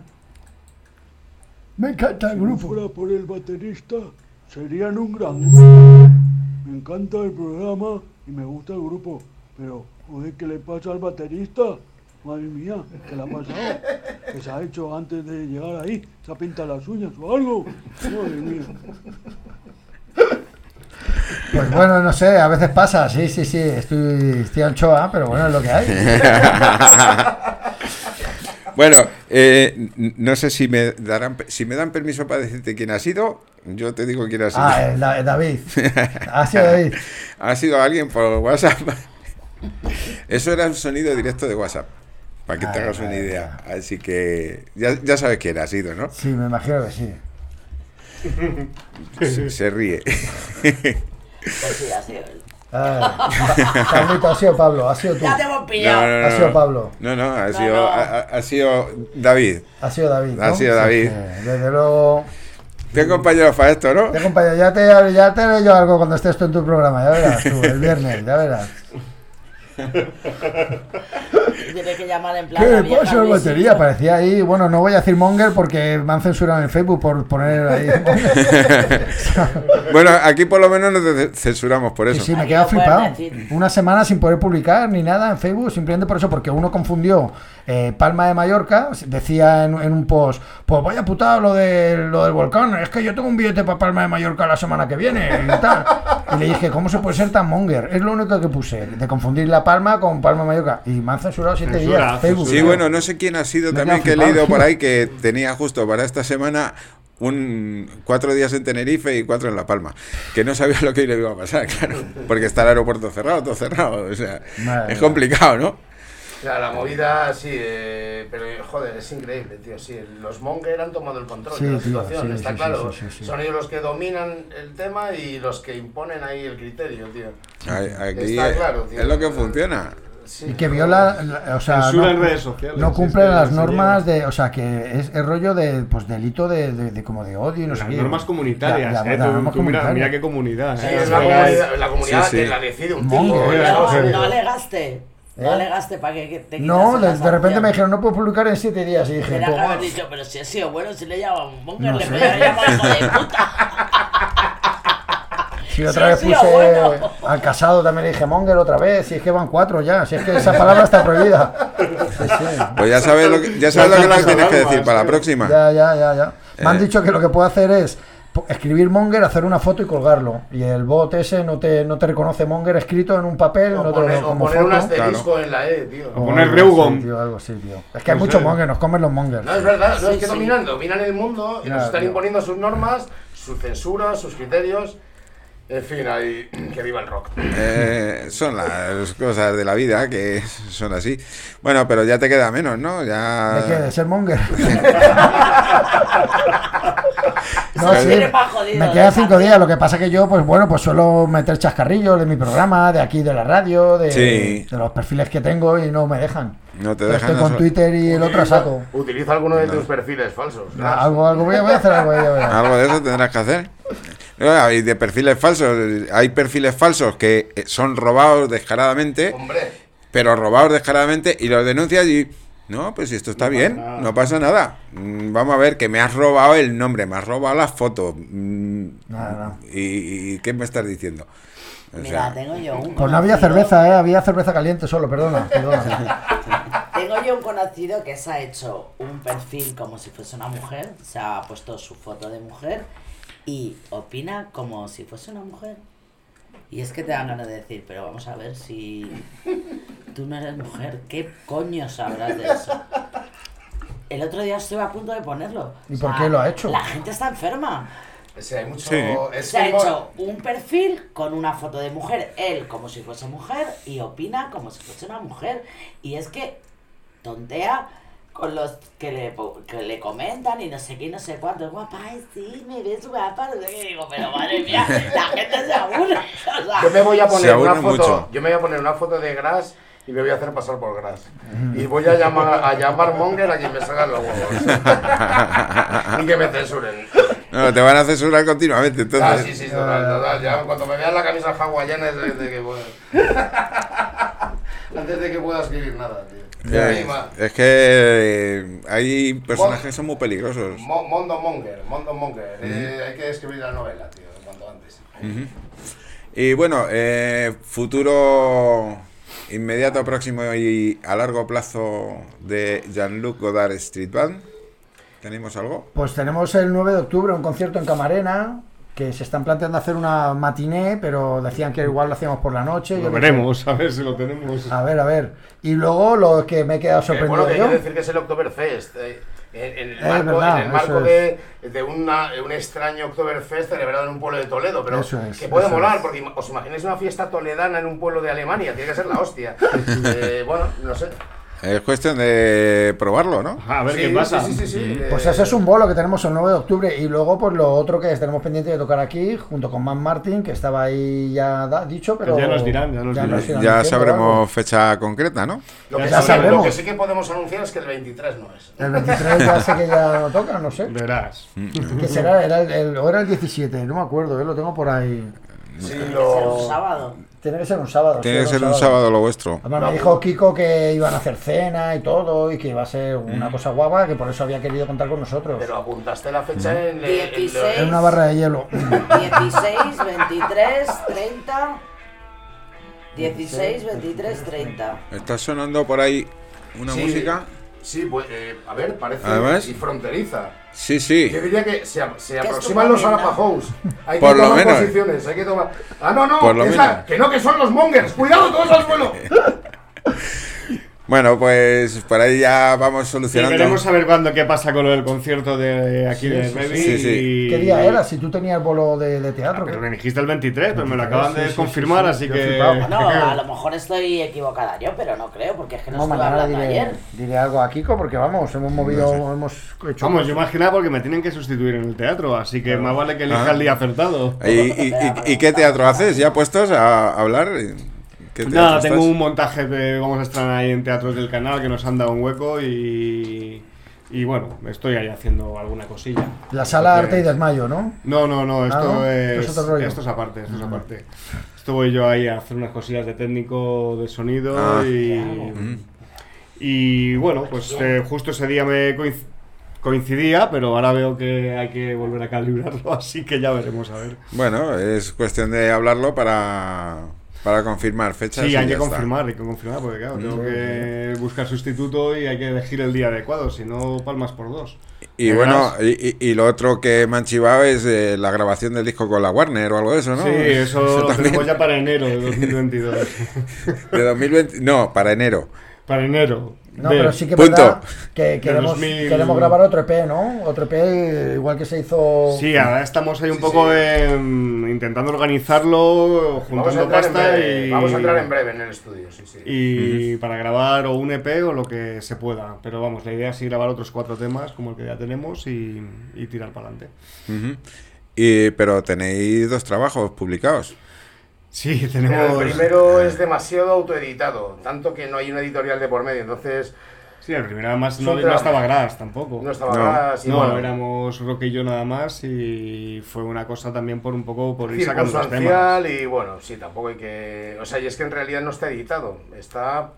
Me encanta el grupo. Si fuera por el baterista, serían un gran grupo. Me encanta el programa y me gusta el grupo. Pero, Joder, ¿qué le pasa al baterista? Madre mía, ¿qué le ha pasado? ¿Qué se ha hecho antes de llegar ahí? ¿Se ha pintado las uñas o algo? Madre mía. Pues bueno, no sé, a veces pasa, sí, estoy anchoa, pero bueno, es lo que hay. Bueno, no sé si me dan permiso para decirte quién ha sido. Yo te digo quién ha sido. David. Ha sido David. Ha sido alguien por WhatsApp. Eso era un sonido directo de WhatsApp, para que te hagas una idea. Así que ya sabes quién ha sido, ¿no? Sí, me imagino que sí. Se ríe. Pues sí, ha sido él. Carlito, ha sido Pablo, ha sido tú. Ya te hemos pillado. No, ha sido Pablo. No, ha sido David. Ha sido David, ¿no? Ha sido David. Desde luego. Te compañeros para esto, ¿no? Te compañero, ya te haré yo algo cuando estés tú en tu programa, ya verás tú, el viernes, ya verás. Tienes que llamar en plan. ¿Qué pasa la batería? Parecía ahí. Bueno, no voy a decir Monger porque me han censurado en Facebook por poner ahí. Bueno, aquí por lo menos no te censuramos por eso. Sí, me he quedado flipado. Una semana sin poder publicar ni nada en Facebook, simplemente por eso, porque uno confundió Palma de Mallorca. Decía en un post: pues vaya putada lo del volcán, es que yo tengo un billete para Palma de Mallorca la semana que viene y tal. Y le dije: ¿cómo se puede ser tan Monger? Es lo único que puse, de confundir La Palma con Palma de Mallorca. Y me han censurado 7 días Facebook. Sí, bueno, no sé quién ha sido también, que he leído por ahí que tenía justo para esta semana 4 días en Tenerife y 4 en La Palma, que no sabía lo que le iba a pasar, claro, porque está el aeropuerto cerrado, todo cerrado, o sea, es complicado, ¿no? Claro, la movida sí, pero joder, es increíble, tío. Sí, los Monger han tomado el control de la situación, está claro. Son ellos los que dominan el tema y los que imponen ahí el criterio, tío. Aquí está claro, tío. Es lo que funciona. Sí. Y que viola, o sea, no, en redes sociales, no cumple las normas de, o sea, que es rollo de, pues, delito de como de odio y no sé qué. Normas comunitarias, mira qué comunidad. Sí, es la comunidad que la decide un tipo. No alegaste. No alegaste para que te no, de repente me dijeron: no puedo publicar en 7 días. Y dije: tenía que haber dicho, pero si ha sido bueno, si le llaman Monger, le voy a llamar hijo de puta. Sí, otra vez puse al Casado, también le dije Monger otra vez. Si es que van 4 ya, si es que esa palabra está prohibida. Pues ya sabes lo que tienes que decir para la próxima. Ya. Me han dicho que lo que puedo hacer es escribir Monger, hacer una foto y colgarlo. Y el bot ese no te reconoce Monger escrito en un papel. O poner un asterisco en la E, tío. O poner Reugon. Algo así, tío. Es que hay muchos Monger, nos comen los Monger. No, es verdad, no, es que dominan el mundo y nos están imponiendo sus normas, sus censuras, sus criterios. En fin, ahí, que viva el rock. Son las cosas de la vida que son así. Bueno, pero ya te queda menos, ¿no? Ya... ¿De qué? ¿De ser Monger? No, sí, me quedan 5 días. Lo que pasa que yo, pues bueno, pues suelo meter chascarrillos de mi programa, de aquí de la radio, de los perfiles que tengo y no me dejan. No te dejan. Estoy con Twitter y el otro a saco. Utiliza alguno de tus perfiles falsos. Algo voy a hacer algo ahí. Algo de eso tendrás que hacer. Hay de perfiles falsos. Hay perfiles falsos que son robados descaradamente. Hombre. Pero robados descaradamente y los denuncias y... No, pues esto está bien, no pasa nada. Vamos a ver, que me has robado el nombre, me has robado la foto. ¿Y qué me estás diciendo? Mira, tengo yo un conocido. Pues no había cerveza, había cerveza caliente solo, perdona. Tengo yo un conocido que se ha hecho un perfil como si fuese una mujer, se ha puesto su foto de mujer y opina como si fuese una mujer. Y es que te dan ganas de decir, pero vamos a ver, si tú no eres mujer, ¿qué coño sabrás de eso? El otro día estuve a punto de ponerlo. ¿Y por qué lo ha hecho? La gente está enferma. Se ha hecho un perfil con una foto de mujer, él como si fuese mujer y opina como si fuese una mujer. Y es que tontea con los que le comentan y no sé qué, no sé cuánto. Guapa, sí, me ves guapa, no sé qué. Digo, pero madre mía, la gente se aburre. O sea, yo me voy a poner una foto de Gras y me voy a hacer pasar por Gras. Y voy a llamar Monger a quien me salgan los huevos. Y que me censuren. No, te van a censurar continuamente, entonces. Sí, total. Ya cuando me vean la camisa hawaiana es antes de que pueda escribir nada, tío. Es que hay personajes que son muy peligrosos. Mondo Monger. Hay que escribir la novela, tío, cuanto antes. Y bueno, futuro inmediato, próximo y a largo plazo de Jean-Luc Godard Street Band? ¿Tenemos algo? Pues tenemos el 9 de octubre un concierto en Camarena, que se están planteando hacer una matiné, pero decían que igual lo hacíamos por la noche. Lo veremos, a ver si lo tenemos. A ver. Y luego lo que me he quedado sorprendido. Bueno, que hay que decir que es el Oktoberfest. En el marco de un extraño Oktoberfest celebrado en un pueblo de Toledo, pero que puede molar, porque os imagináis una fiesta toledana en un pueblo de Alemania, tiene que ser la hostia. Bueno, no sé. Es cuestión de probarlo, ¿no? A ver qué pasa. Sí. Pues ese es un bolo que tenemos el 9 de octubre. Y luego, pues lo otro que tenemos pendiente de tocar aquí, junto con Man Martin, que estaba ahí ya dicho, pero... Ya nos dirán. Ya sabremos fecha concreta, ¿no? Lo que sí que podemos anunciar es que el 23 no es. El 23 ya sé que ya no toca, no sé. Verás. ¿Qué será? Era el 17, no me acuerdo, lo tengo por ahí. Sí, tiene que ser un sábado. Tiene que ser un sábado. Tiene que ser un sábado lo vuestro. Además, me dijo Kiko que iban a hacer cena y todo y que iba a ser una cosa guapa, que por eso había querido contar con nosotros. Pero apuntaste la fecha en una barra de hielo. 16, 23, 30. 16, 23, 30. ¿Está sonando por ahí una música? Sí, pues, a ver, parece ¿además? Y fronteriza. Sí. Yo diría que se aproximan los Arapahoes. Hay que por tomar lo menos. posiciones, hay que tomar... ¡Ah, no! Por lo menos. Que son los Mongers! ¡Cuidado, todos al suelo! Bueno, pues por ahí ya vamos solucionando. Queremos saber qué pasa con lo del concierto de aquí de Revi. Sí. ¿Qué día era? Si tú tenías bolo de teatro. Pero me dijiste el 23, pero me lo acaban de confirmar, así que... No, a lo mejor estoy equivocada yo, pero no creo, porque es que no estuve hablando ayer. Diré algo a Kiko, porque vamos, hemos movido, hemos hecho... Vamos, yo imaginaba porque me tienen que sustituir en el teatro, así que más vale que elija el día acertado. ¿Y qué teatro haces? ¿Ya puestos a hablar? Nada, tengo un montaje que vamos a estrenar ahí en Teatros del Canal, que nos han dado un hueco y bueno, estoy ahí haciendo alguna cosilla. La sala Arte y Desmayo, ¿no? No, esto es otro rollo. Esto es aparte. Esto voy yo ahí a hacer unas cosillas de técnico de sonido y bueno, pues justo ese día me coincidía, pero ahora veo que hay que volver a calibrarlo, así que ya veremos a ver. Bueno, es cuestión de hablarlo para confirmar fechas. Sí, hay que confirmar, porque claro, tengo que buscar sustituto y hay que elegir el día adecuado, si no palmas por dos. Y bueno, y lo otro que me han chivado es la grabación del disco con la Warner o algo de eso, ¿no? Sí, eso lo tenemos ya para enero de 2022. ¿De 2020? No, para enero. Para enero. No, pero sí que es verdad que queremos grabar otro EP, ¿no? Otro EP igual que se hizo... Sí, ahora estamos ahí un poco intentando organizarlo, juntando pasta y... Vamos a entrar en breve en el estudio, sí. Y para grabar o un EP o lo que se pueda. Pero vamos, la idea es grabar otros 4 temas como el que ya tenemos y tirar para adelante. Pero tenéis 2 trabajos publicados. Sí, tenemos... Pero el primero es demasiado autoeditado, tanto que no hay una editorial de por medio, entonces... Sí, el primero además no estaba Gras tampoco. No estaba Gras y bueno, éramos Roque y yo nada más y fue una cosa también por ir sacando los temas. Y bueno, sí, tampoco hay que... O sea, y es que en realidad no está editado, está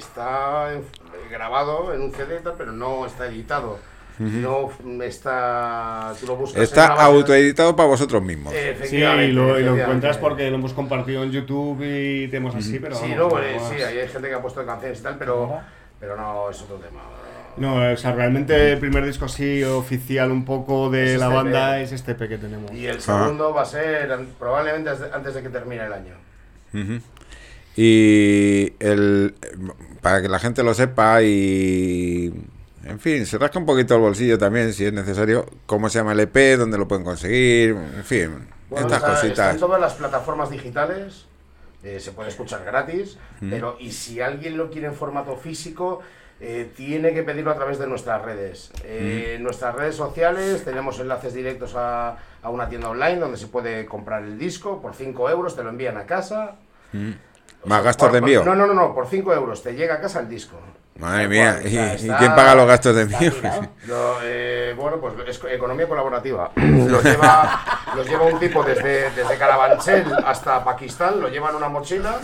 grabado en un CD, pero no está editado. No está... Tú lo buscas. Está autoeditado para vosotros mismos. Sí, y lo encuentras porque lo hemos compartido en YouTube y temas así, pero sí, sí, hay gente que ha puesto canciones y tal, pero no es otro tema. No, o sea, realmente el primer disco así oficial un poco de la banda es este EP que tenemos. Y el segundo va a ser probablemente antes de que termine el año. Y para que la gente lo sepa y... En fin, se rasca un poquito el bolsillo también, si es necesario. ¿Cómo se llama el EP? ¿Dónde lo pueden conseguir? En fin, estas cositas. Está en todas las plataformas digitales, se puede escuchar gratis, pero y si alguien lo quiere en formato físico, tiene que pedirlo a través de nuestras redes. En nuestras redes sociales tenemos enlaces directos a una tienda online donde se puede comprar el disco por 5 euros, te lo envían a casa. ¿Más gastos de envío? No, por 5 euros te llega a casa el disco. Madre mía, ¿y quién paga los gastos de envío? Bueno, pues es economía colaborativa. Los lleva un tipo desde Carabanchel hasta Pakistán, lo lleva en una mochila,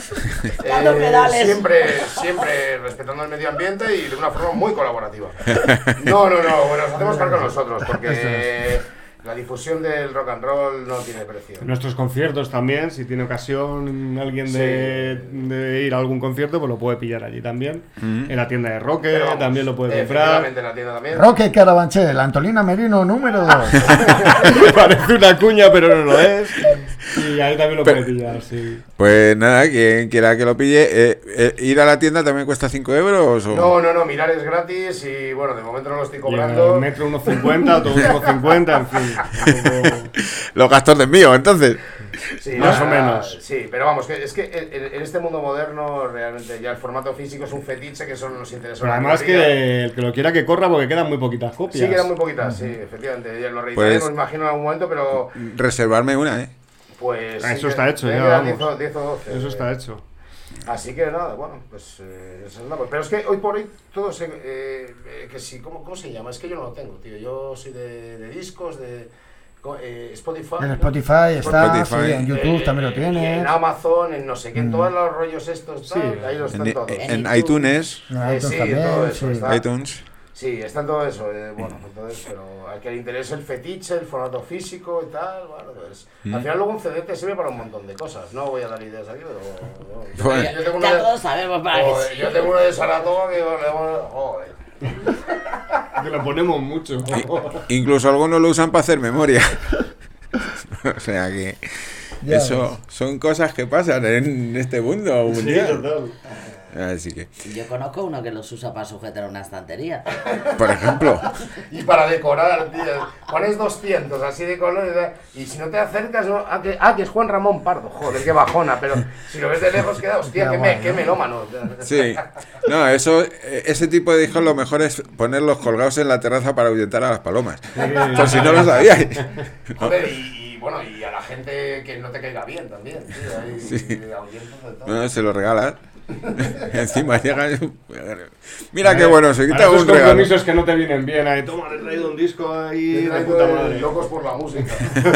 siempre respetando el medio ambiente y de una forma muy colaborativa. No, bueno, nos hacemos cargo nosotros, porque la difusión del rock and roll no tiene precio. Nuestros conciertos también, si tiene ocasión alguien de ir a algún concierto, pues lo puede pillar allí también. En la tienda de Roque también lo puede comprar. En la tienda también. Roque Carabanchel, Antolina Merino número 2. Parece una cuña, pero no lo es. Y ahí también lo puede pillar, sí. Pues nada, quien quiera que lo pille, ir a la tienda también cuesta 5 euros. ¿O? No, mirar es gratis y bueno, de momento no lo estoy cobrando. El metro 1,50, autobús 1,50, en fin. Los gastos de envío, entonces. Sí, más o menos. Sí, pero vamos, es que en este mundo moderno realmente ya el formato físico es un fetiche que solo nos interesa. Pero además que el que lo quiera que corra porque quedan muy poquitas copias. Sí, quedan muy poquitas, sí, efectivamente. Ya lo reiteraremos, pues, imagino en algún momento, pero... Reservarme una, Pues eso está hecho ya, vamos. 10 o 12. Eso está hecho. Así que nada, bueno, pues eso es nada. Pero es que hoy por hoy todo se... que sí, ¿cómo se llama? Es que yo no lo tengo, tío. Yo soy de discos, de... Spotify. En Spotify está, Spotify. Sí, en YouTube también lo tienes. En Amazon, en no sé qué, en todos los rollos estos, sí. Ahí los están todos. En iTunes. Sí, también, todo eso, sí. iTunes. Sí, está en todo eso, bueno, entonces, pero al que le interese el fetiche, el formato físico y tal, bueno, pues al final luego un CD te sirve para un montón de cosas, no voy a dar ideas aquí, pero... Yo tengo ya todos sabemos para qué. Yo tengo uno de Saratoga que joder. Que lo ponemos mucho. Incluso algunos lo usan para hacer memoria. O sea que Ya eso ves. son cosas que pasan en este mundo mundial. Sí, total. Así que, Yo conozco uno que los usa para sujetar una estantería. por ejemplo, Y para decorar, tío, pones 200 así de colores y si no te acercas, ¿no? que es Juan Ramón Pardo, joder, qué bajona, pero si lo ves de lejos queda, hostia, qué melómano. sí. No, ese tipo de discos lo mejor es ponerlos colgados en la terraza para ahuyentar a las palomas. Por si no lo sabíais. Joder, y bueno, y a la gente que no te caiga bien también, tío, ahí, Sí. ahuyentos de todo. No, se lo regalas. Encima llega. Mira qué bueno, se quita esos un regalo. compromisos que no te vienen bien. Ahí, toma, le he traído un disco ahí de puta madre. Locos por la música.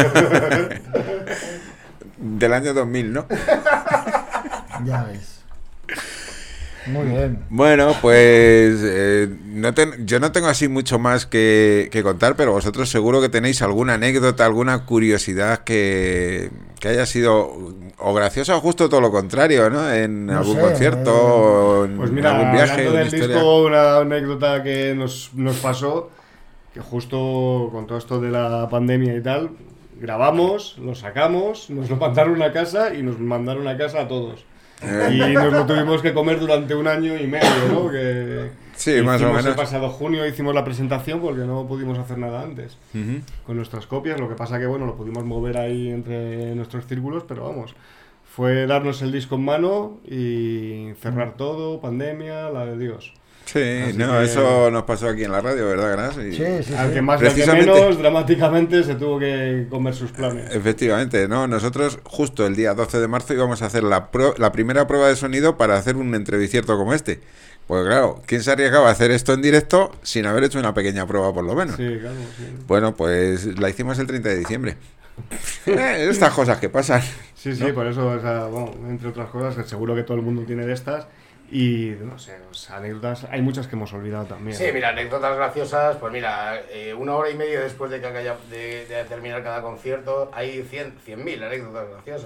Del año 2000, ¿no? Ya ves. Muy bien. Bueno, pues yo no tengo así mucho más que contar, pero vosotros seguro que tenéis alguna anécdota, alguna curiosidad que haya sido o graciosa o justo todo lo contrario, ¿no? En No algún sé, concierto, o en Pues mira, algún viaje, hablando una del historia. disco, una anécdota que nos pasó, que justo con todo esto de la pandemia y tal, grabamos, lo sacamos, nos lo mandaron a casa y nos mandaron a casa a todos. Y nos lo tuvimos que comer durante 1 año y medio, ¿no? Que Sí, más o menos. El pasado junio hicimos la presentación porque no pudimos hacer nada antes con nuestras copias. Lo que pasa que, bueno, lo pudimos mover ahí entre nuestros círculos, pero vamos, fue darnos el disco en mano y cerrar todo, pandemia, la de Dios. Sí, Así no, que- eso nos pasó aquí en la radio, ¿verdad, Gras? Y Sí. Al que más y al que Precisamente- menos, dramáticamente se tuvo que comer sus planes. Efectivamente, ¿no? Nosotros justo el día 12 de marzo íbamos a hacer la primera prueba de sonido para hacer un entrevistierto como este. Pues claro, ¿quién se arriesgaba a hacer esto en directo sin haber hecho una pequeña prueba por lo menos? Sí, claro, sí. Bueno, pues la hicimos el 30 de diciembre. Estas cosas que pasan. Sí, sí, ¿no? por eso, o sea, bueno, entre otras cosas, que seguro que todo el mundo tiene de estas. Y no sé, anécdotas, hay muchas que hemos olvidado también. Sí, mira, anécdotas graciosas, pues mira, 1 hora y media después de que de terminar cada concierto, hay 100.000 anécdotas graciosas.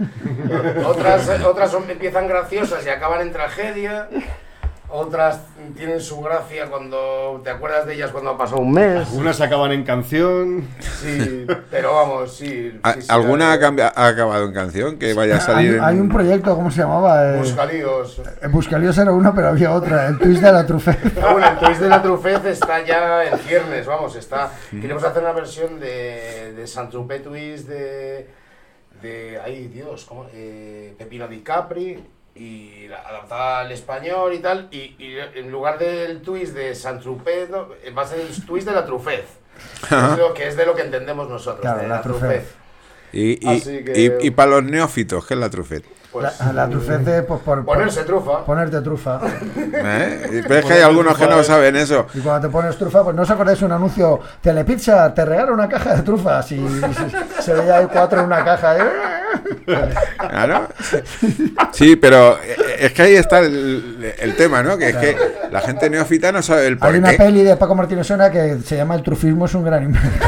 otras empiezan graciosas y acaban en tragedia, otras tienen su gracia cuando te acuerdas de ellas cuando ha pasado un mes. Algunas acaban en canción. Sí, pero vamos, sí. ¿Alguna ha acabado en canción que vaya a salir? Hay un proyecto, ¿cómo se llamaba? Buscalíos. Buscalíos era una, pero había otra, el twist de la Truffet. Bueno, el twist de la Truffet está ya en ciernes, vamos, está. Queremos hacer una versión de Saint-Tropez Twist de ay Dios, ¿cómo? Pepino Di Capri y adaptada al español y tal, y en lugar del twist de Saint-Tropez, ¿no? Va a ser el twist de la Truffet, que es de lo que entendemos nosotros, Claro, de la Truffet. Así que- Y para los neófitos, ¿qué es la Truffet? Pues, La Truffet de pues, ponerse trufa. Ponerte trufa. Pero es que hay algunos que no saben eso. Y cuando te pones trufa, pues no os acordáis un anuncio, Telepizza, te regalo una caja de trufas. Y se veía ahí 4 en una caja. Claro. Sí, pero es que ahí está el tema, ¿no? Que es que la gente neófita no sabe el porqué. Hay una peli de Paco Martínez Sona que se llama El trufismo es un gran invento.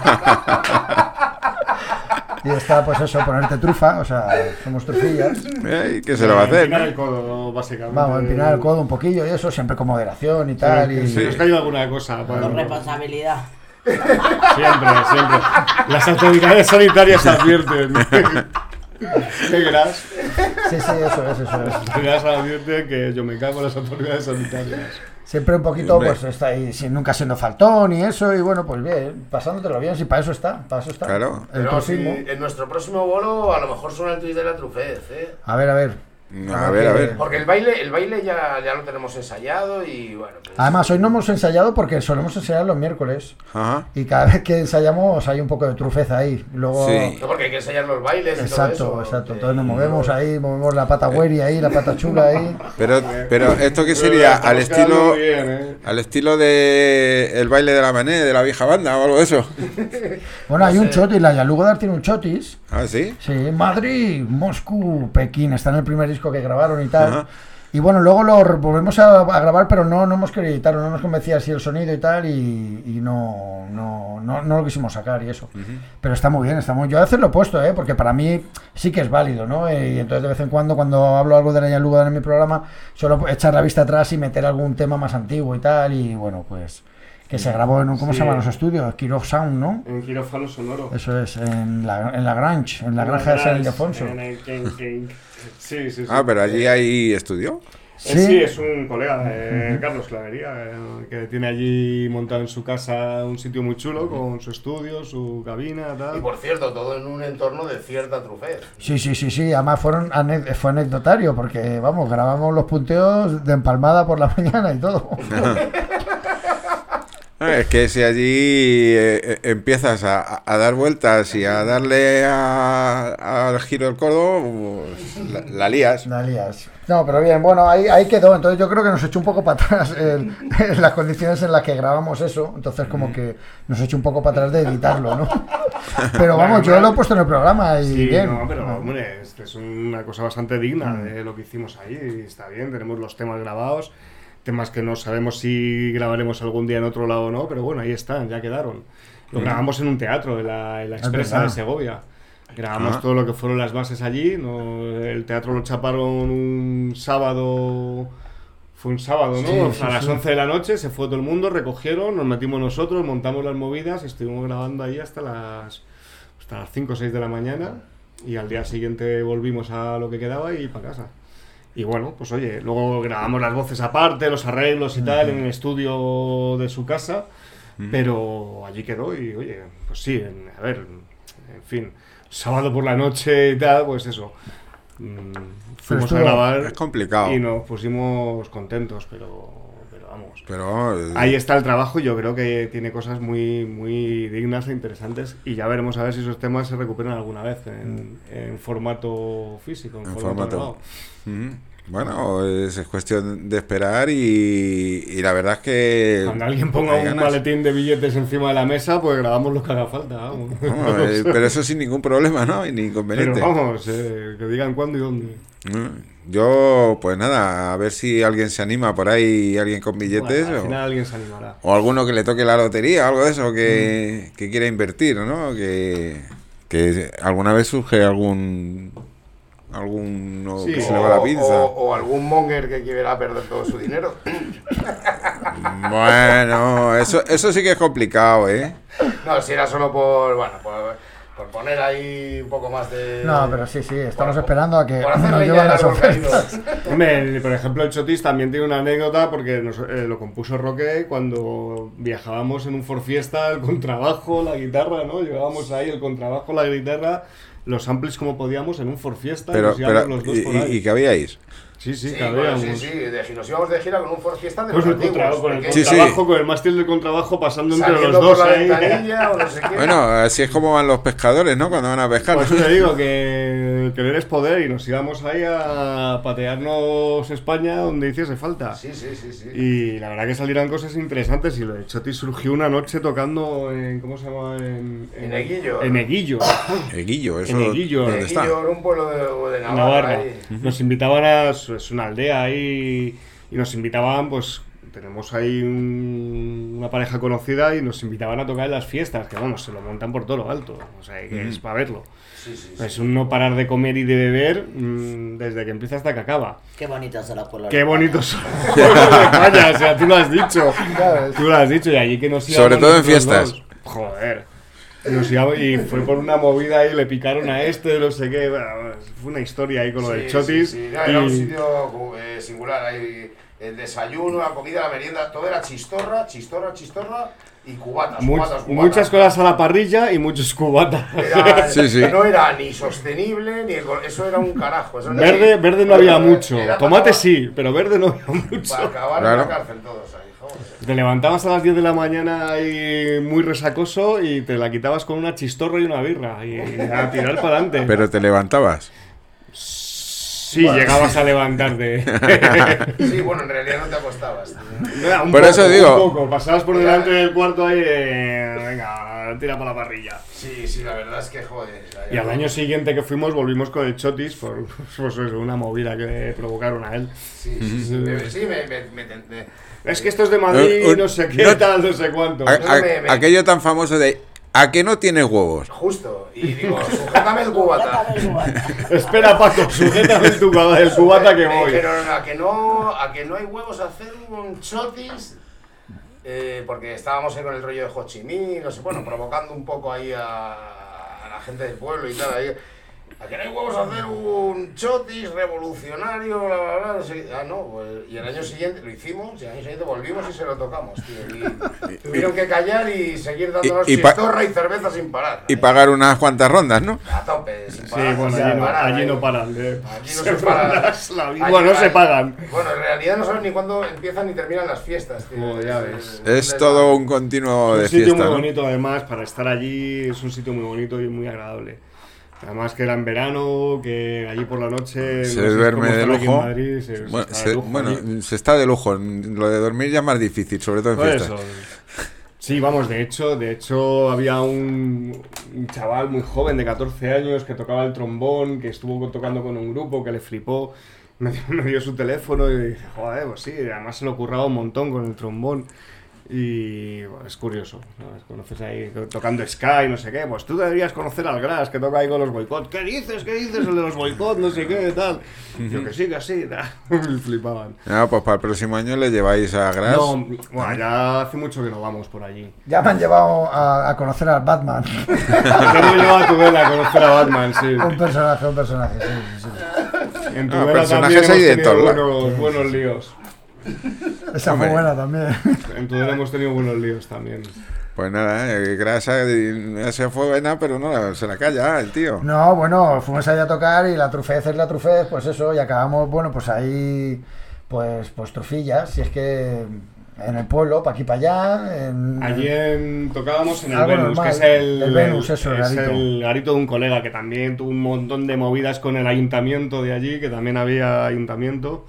Y está, pues eso, ponerte trufa, o sea, somos trufillas. ¿Qué se lo va a hacer? Empinar el codo, básicamente. Vamos, empinar el codo un poquillo y eso, siempre con moderación y tal. Sí, y... es que hay alguna cosa. Con responsabilidad. Siempre. Las autoridades sanitarias advierten. ¿Qué creas? Sí, eso es. Las autoridades advierten que yo me cago en las autoridades sanitarias. Siempre un poquito, pues está ahí, nunca siendo faltón y eso, y bueno, pues bien, pasándotelo bien, si para eso está. Claro. El trufismo. Si en nuestro próximo bolo a lo mejor suena el tuit de la Trufez, ¿eh? A ver. A ver. Porque el baile ya lo tenemos ensayado y bueno. Pues... Además, hoy no hemos ensayado porque solemos ensayar los miércoles. Ajá. Y cada vez que ensayamos hay un poco de trufeza ahí. Luego... Sí. No, porque hay que ensayar los bailes y todo eso. Exacto. Entonces nos movemos ahí, movemos la pata güeri ahí, la pata chula ahí. Pero esto que sería al estilo de el baile de la mané, de la vieja banda o algo de eso. Bueno, hay un chotis, la Yalugodar tiene un chotis. ¿Ah, sí? Sí, Madrid, Moscú, Pekín, está en el primer disco que grabaron y tal. Ajá. Y bueno, luego lo volvemos a grabar, pero no hemos querido editarlo, no nos convencía así el sonido y tal, y no lo quisimos sacar y eso. Pero está muy bien, yo a veces lo he puesto, porque para mí sí que es válido, ¿no? Y entonces de vez en cuando hablo algo de la Yalugodar en mi programa, suelo echar la vista atrás y meter algún tema más antiguo y tal, y bueno, pues... Que se grabó en ¿cómo se llaman los estudios? Kirov Sound, ¿no? En Quirófano Sonoro. Eso es, en la Grange, en la granja de San Ildefonso. Sí. Ah, pero allí hay estudio. Sí, es un colega, Carlos Clavería, que tiene allí montado en su casa un sitio muy chulo con su estudio, su cabina, tal. Y por cierto, todo en un entorno de cierta Trufez. Sí, además fue anecdotario porque, vamos, grabamos los punteos de empalmada por la mañana y todo. Es que si allí empiezas a dar vueltas y a darle al giro del codo, pues, la lías. No, pero bien, bueno, ahí quedó. Entonces yo creo que nos echó un poco para atrás en las condiciones en las que grabamos eso. Entonces como que nos echó un poco para atrás de editarlo, ¿no? Pero vamos, yo lo he puesto en el programa y sí, bien. No, pero hombre, es una cosa bastante digna de lo que hicimos ahí. Está bien, tenemos los temas grabados. Temas que no sabemos si grabaremos algún día en otro lado o no, pero bueno, ahí están, ya quedaron. Lo grabamos en un teatro, en la Expresa de Segovia. Grabamos todo lo que fueron las bases allí. El teatro lo chaparon un sábado. Fue un sábado, ¿no? Sí, a las 11 de la noche se fue todo el mundo, recogieron, nos metimos nosotros, montamos las movidas y estuvimos grabando ahí hasta las 5 o 6 de la mañana. Y al día siguiente volvimos a lo que quedaba y para casa. Y bueno, pues oye, luego grabamos las voces aparte, los arreglos y tal, en el estudio de su casa, pero allí quedó y oye, pues sí, en fin, sábado por la noche y tal, pues eso, fuimos a grabar. Es complicado. Y nos pusimos contentos, pero vamos. Pero ahí está el trabajo y yo creo que tiene cosas muy dignas e interesantes y ya veremos a ver si esos temas se recuperan alguna vez en formato físico, en formato. Bueno, es cuestión de esperar y la verdad es que... Cuando alguien ponga un maletín de billetes encima de la mesa, pues grabamos lo que haga falta. Vamos. Pero eso sin ningún problema, ¿no? Y ni inconveniente. Pero vamos, que digan cuándo y dónde. Yo, pues nada, a ver si alguien se anima por ahí, alguien con billetes. Bueno, al final alguien se animará. O alguno que le toque la lotería, algo de eso, que quiera invertir, ¿no? Que alguna vez surge alguno que se le va la pinza. O algún monger que quiera perder todo su dinero. Bueno, eso sí que es complicado, ¿eh? No, si era solo por poner ahí un poco más de... No, pero sí, estamos esperando a que nos lleven las ofertas. Hombre, por ejemplo, el Chotis también tiene una anécdota porque lo compuso Roque cuando viajábamos en un Ford Fiesta, el contrabajo, la guitarra, ¿no? Llevábamos ahí el contrabajo, la guitarra, los amplis como podíamos en un Ford Fiesta y nos íbamos los dos por ahí. ¿Y qué habíais? Sí, cabíamos. Nos íbamos de gira con un Ford Fiesta de pues los antiguos. Con el contrabajo, con el mástil del contrabajo pasando entre los dos por la ahí. ventanilla, o no sé qué. Bueno, así es como van los pescadores, ¿no? Cuando van a pescar. Pues te digo que el querer es poder y nos íbamos ahí a patearnos España donde hiciese falta. Sí. Y la verdad que salieron cosas interesantes y lo de Chotis surgió una noche tocando en, ¿cómo se llama? En Eguillo. En Eguillo. Eguillo, eso. En Eguillo. ¿Dónde está? Eguillo era un pueblo de Navarra. Nos invitaban es una aldea ahí y nos invitaban, pues tenemos ahí una pareja conocida y nos invitaban a tocar en las fiestas, que vamos, se lo montan por todo lo alto, o sea, que es para verlo. Es un no parar de comer y de beber desde que empieza hasta que acaba. Qué bonitos son los pueblos. Qué bonitos son los pueblos de España, o sea, tú lo has dicho. Tú lo has dicho, y allí que nos íbamos. Sobre todo en fiestas. Joder. Nos íbamos, y fue por una movida ahí, le picaron a no sé qué. Bueno, fue una historia ahí con lo del Chotis. No, era un sitio singular ahí. El desayuno, la comida, la merienda, todo era chistorra y cubatas. Muchas cosas a la parrilla y muchos cubatas. No era ni sostenible, eso era un carajo. Eso verde no había mucho. Tomate sí, pero verde no había mucho. Para acabar en la cárcel todos ahí, joder. Te levantabas a las 10 de la mañana ahí muy resacoso y te la quitabas con una chistorra y una birra y a tirar para adelante. Pero te levantabas. Sí, bueno, llegabas a levantarte. Sí, bueno, en realidad no te acostabas. Por eso digo. Un poco, pasabas por delante del cuarto ahí, venga, tira para la parrilla. Sí, la verdad es que joder. Y al año siguiente que fuimos, volvimos con el Chotis por pues, una movida que provocaron a él. Es que esto es de Madrid, no sé qué, tal, no sé cuánto. Aquello tan famoso de... ¿A que no tienes huevos? Justo, y digo, sujétame el cubata. Espera, Paco, sujétame el cubata que voy. Pero a que no hay huevos a hacer un Chotis, porque estábamos ahí con el rollo de Ho Chi Minh, no sé, bueno, provocando un poco ahí a la gente del pueblo y tal, ahí. ¿A que no hay huevos a hacer un Chotis revolucionario? Bla, bla, bla, no sé. Pues, y el año siguiente lo hicimos, y el año siguiente volvimos y se lo tocamos, tío. Y tuvieron que callar y seguir dándonos chistorra y cerveza sin parar. Y pagar unas cuantas rondas, ¿no? A tope, sin parar. Sí, bueno, allí no paran. Allí no se paran. Bueno, no se pagan. Bueno, en realidad no sabes ni cuándo empiezan ni terminan las fiestas, tío. Ya ves. Es todo un continuo de fiesta. Es un sitio muy bonito, además, para estar allí, es un sitio muy bonito y muy agradable. Además que era en verano, que allí por la noche se duerme de lujo. Madrid, se está de lujo. Lo de dormir ya es más difícil, sobre todo en fiestas. Sí, vamos, de hecho había un chaval muy joven de 14 años que tocaba el trombón, que estuvo tocando con un grupo, que le flipó, me dio su teléfono y dije, joder, pues sí, además se lo curraba un montón con el trombón. Y bueno, es curioso, ¿no? Conoces ahí tocando Sky, no sé qué, pues tú deberías conocer al Gras que toca ahí con los boicot. ¿Qué dices? El de los boicot, no sé qué, tal. Yo que sí, me flipaban. No, pues para el próximo año le lleváis a Gras. No, bueno, ya hace mucho que no vamos por allí. Ya me han llevado a conocer al Batman. Yo me he llevado a Tudela a conocer a Batman, sí. Un personaje, sí. En Tudela también hemos tenido buenos líos. Esa fue buena también. En Tudela hemos tenido buenos líos también. Pues nada, Grasa esa fue buena, pero no se la calla el tío. No, bueno, fuimos allá a tocar y la trufez, pues eso, y acabamos, bueno, pues ahí, pues trufillas, si es que en el pueblo, para aquí para allá. Allí tocábamos en el Venus, normal, que es el Venus, eso, es el garito de un colega que también tuvo un montón de movidas con el ayuntamiento de allí, que también había ayuntamiento.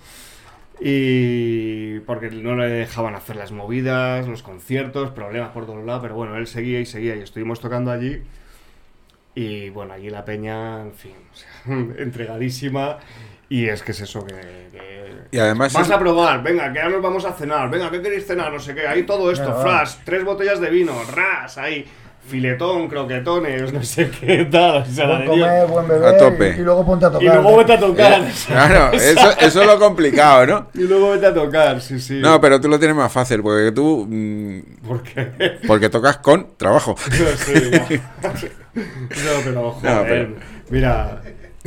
Y porque no le dejaban hacer las movidas, los conciertos, problemas por todos lados, pero bueno, él seguía y estuvimos tocando allí y bueno, allí la peña, en fin, o sea, entregadísima. Y es que es eso que y además vas a probar, venga, que ya nos vamos a cenar, venga, ¿qué queréis cenar? No sé qué, ahí todo esto, flash, 3 botellas de vino, ras, ahí filetón, croquetones, no sé qué tal, o sea, buen comer, buen beber, a tope. Y luego ponte a tocar. Y luego vete a tocar. Claro, eso es lo complicado, ¿no? Y luego vete a tocar, sí. No, pero tú lo tienes más fácil, porque tú... ¿Por qué? Porque tocas con trabajo. Sí, no, pero joder, mira...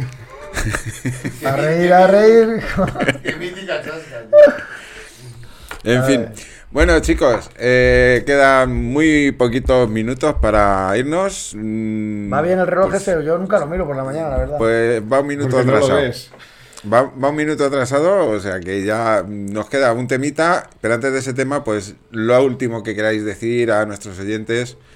A reír. Qué mítica chasca. En fin... Bueno, chicos, quedan muy poquitos minutos para irnos. Va bien el reloj ese, yo nunca lo miro por la mañana, la verdad. Pues va un minuto atrasado. Va un minuto atrasado, o sea que ya nos queda un temita, pero antes de ese tema, pues lo último que queráis decir a nuestros oyentes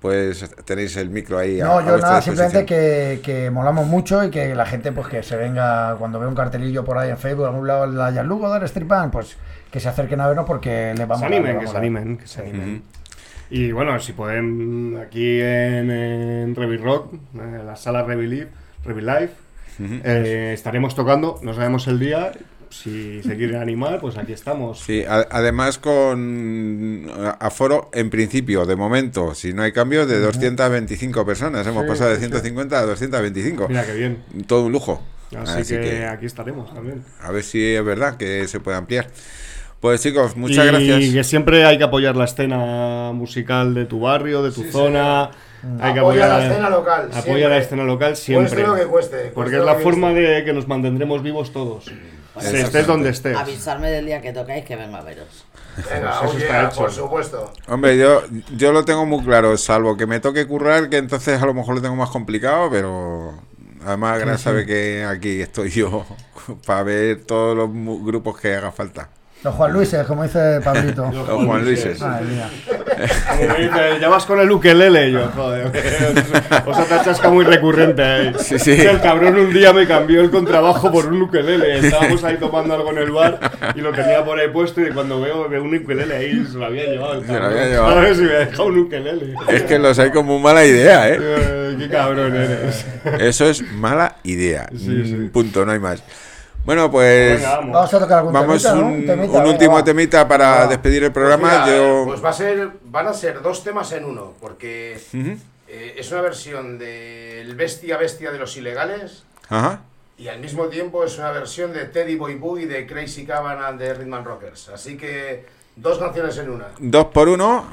pues tenéis el micro ahí. No, yo nada, simplemente que molamos mucho y que la gente pues que se venga, cuando ve un cartelillo por ahí en Facebook, a algún lado de la Jean-Luc Godard Street Band, pues que se acerquen a vernos porque les vamos a molar. Que se animen. Y bueno, si pueden, aquí en Revy Rock, en la sala Revy Live, estaremos tocando, no sabemos el día. Si se quieren animar, pues aquí estamos. Sí, además con aforo, en principio, de momento, si no hay cambios, de 225 personas. Hemos pasado de 150 a 225. Mira qué bien. Todo un lujo. Así que aquí estaremos también. A ver si es verdad que se puede ampliar. Pues chicos, muchas gracias. Y que siempre hay que apoyar la escena musical de tu barrio, de tu zona. Hay que apoyar la escena local. Apoya la escena local siempre. Cueste lo que cueste. Porque es la forma de que nos mantendremos vivos todos. Estés donde estés. Avisarme del día que tocáis que venga a veros. Venga, pues por supuesto. Hombre, yo lo tengo muy claro, salvo que me toque currar, que entonces a lo mejor lo tengo más complicado, pero además Gran sabe que aquí estoy yo para ver todos los grupos que haga falta. Los Juan Luises, como dice Pablito. Los Juan Luises. Ay, mira. Como dice, ya vas con el ukelele, yo, joder. Otra chasca muy recurrente ahí. Sí. El cabrón un día me cambió el contrabajo por un ukelele. Estábamos ahí tomando algo en el bar y lo tenía por ahí puesto y cuando veo un ukelele ahí se lo había llevado el cabrón. A ver si me ha dejado un ukelele. Es que los hay como mala idea, Qué cabrón eres. Eso es mala idea. Sí. Punto, no hay más. Bueno, pues vamos a tocar algún temita, ¿no? Un último temita para despedir el programa. Pues van a ser 2 temas en uno, porque es una versión del Bestia de los Ilegales. Ajá. Y al mismo tiempo es una versión de Teddy Boy Boogie de Crazy Cavanagh de Rhythm and Rockers. Así que 2 canciones en una. 2 por 1.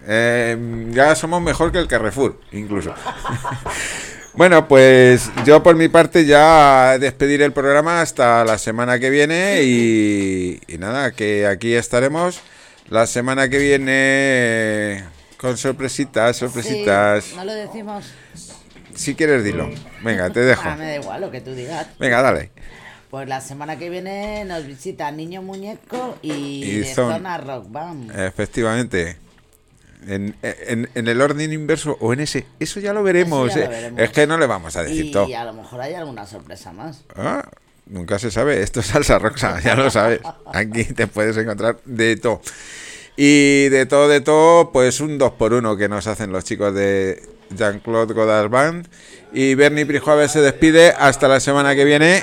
Ya somos mejor que el Carrefour, incluso. Bueno, pues yo por mi parte ya despediré el programa hasta la semana que viene y nada, que aquí estaremos la semana que viene con sorpresitas. Sí, no lo decimos. Si quieres dilo. Venga, te dejo. Me da igual lo que tú digas. Venga, dale. Pues la semana que viene nos visita Niño Muñeco y de Zona Rock Band. Efectivamente. En el orden inverso o en ese, eso ya lo veremos. Eso ya lo veremos. Es que no le vamos a decir todo. Y a lo mejor hay alguna sorpresa más. Nunca se sabe. Esto es Salsa Roxa, ya lo sabes. Aquí te puedes encontrar de todo. Y de todo, pues un 2 por 1 que nos hacen los chicos de Jean-Claude Godard Band. Y Bernie Prijuave se despide hasta la semana que viene.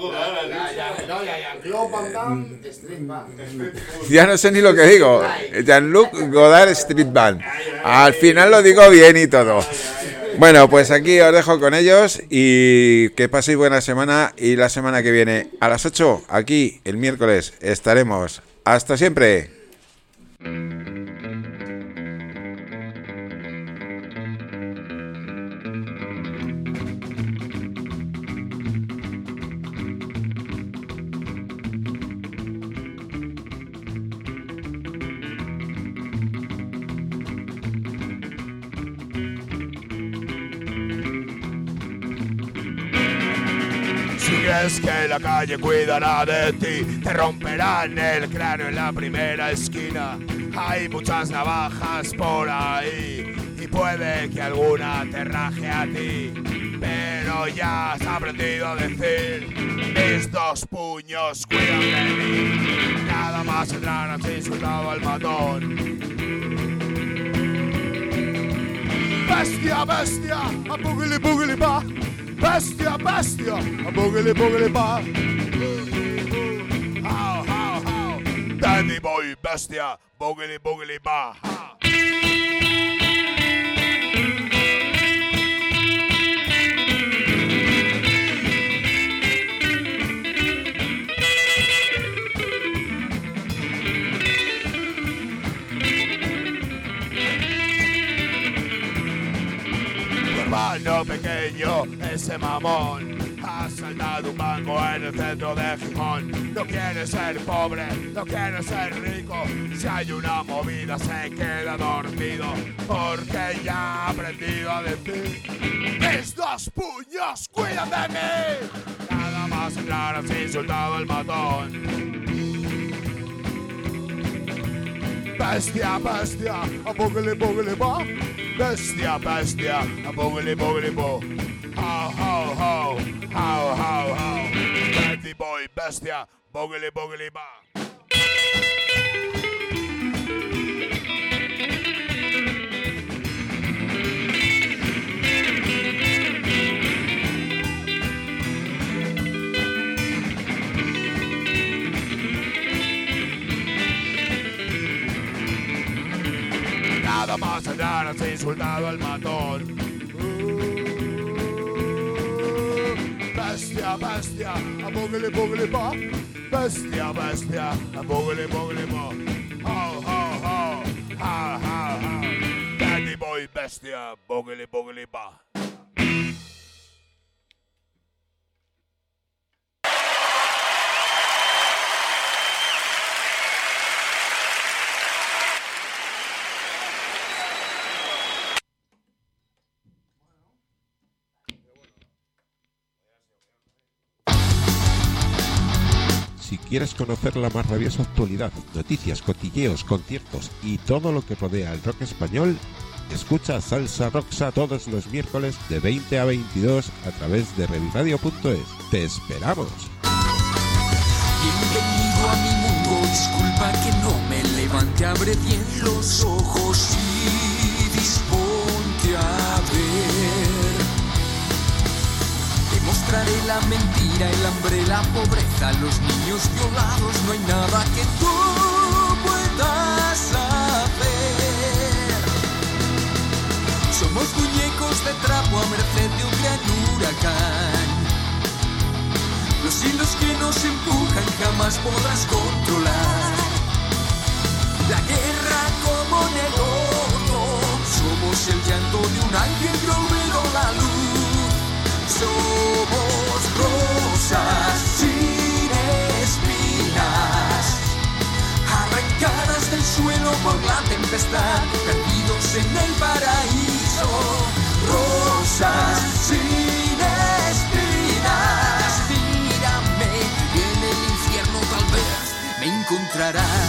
Ya no sé ni lo que digo. Jean-Luc Godard Street Band. Al final lo digo bien y todo. Bueno, pues aquí os dejo con ellos y que paséis buena semana. Y la semana que viene a las 8, aquí el miércoles, estaremos. Hasta siempre. Es que la calle cuidará de ti, te romperán el cráneo en la primera esquina. Hay muchas navajas por ahí y puede que alguna te raje a ti, pero ya has aprendido a decir: mis 2 puños cuidan de mí. Nada más entrar así insultado al matón. Bestia, a boogly boogly ba. Bestia, a boogly boogly ba. How. Dandy boy, bestia, boogly boogly ba. Hermano pequeño, ese mamón ha saltado un banco en el centro de Gijón. No quiere ser pobre, no quiere ser rico. Si hay una movida se queda dormido, porque ya ha aprendido a decir: mis 2 puños cuidan de mí. Nada más entrar así insultado el matón. Bestia, bestia, a boogly boogly ba. Bestia, bestia, a boogly boogly bo. How, how, how, how, how, how. Betty boy, bestia, boogly boogly ba. Nada más allá has insultado al matón. Bestia, bestia, a boogly boogly ba. Bestia, bestia, a boogly boogly ba. How, how, how, how, how, how. Daddy boy, bestia, boogly boogly ba. Si quieres conocer la más rabiosa actualidad, noticias, cotilleos, conciertos y todo lo que rodea el rock español, escucha Salsa Roxa todos los miércoles de 20 a 22 a través de revirradio.es. ¡Te esperamos! Bienvenido a mi mundo, disculpa que no me levante, abre bien los ojos y disponte a ver. Mostraré la mentira, el hambre, la pobreza, los niños violados. No hay nada que tú puedas hacer. Somos muñecos de trapo a merced de un gran huracán. Los hilos que nos empujan jamás podrás controlar. La guerra como negocio. Somos el llanto de un ángel que olvidó la luz. Somos rosas sin espinas, arrancadas del suelo por la tempestad, perdidos en el paraíso. Rosas sin espinas, mírame, en el infierno tal vez me encontrarás.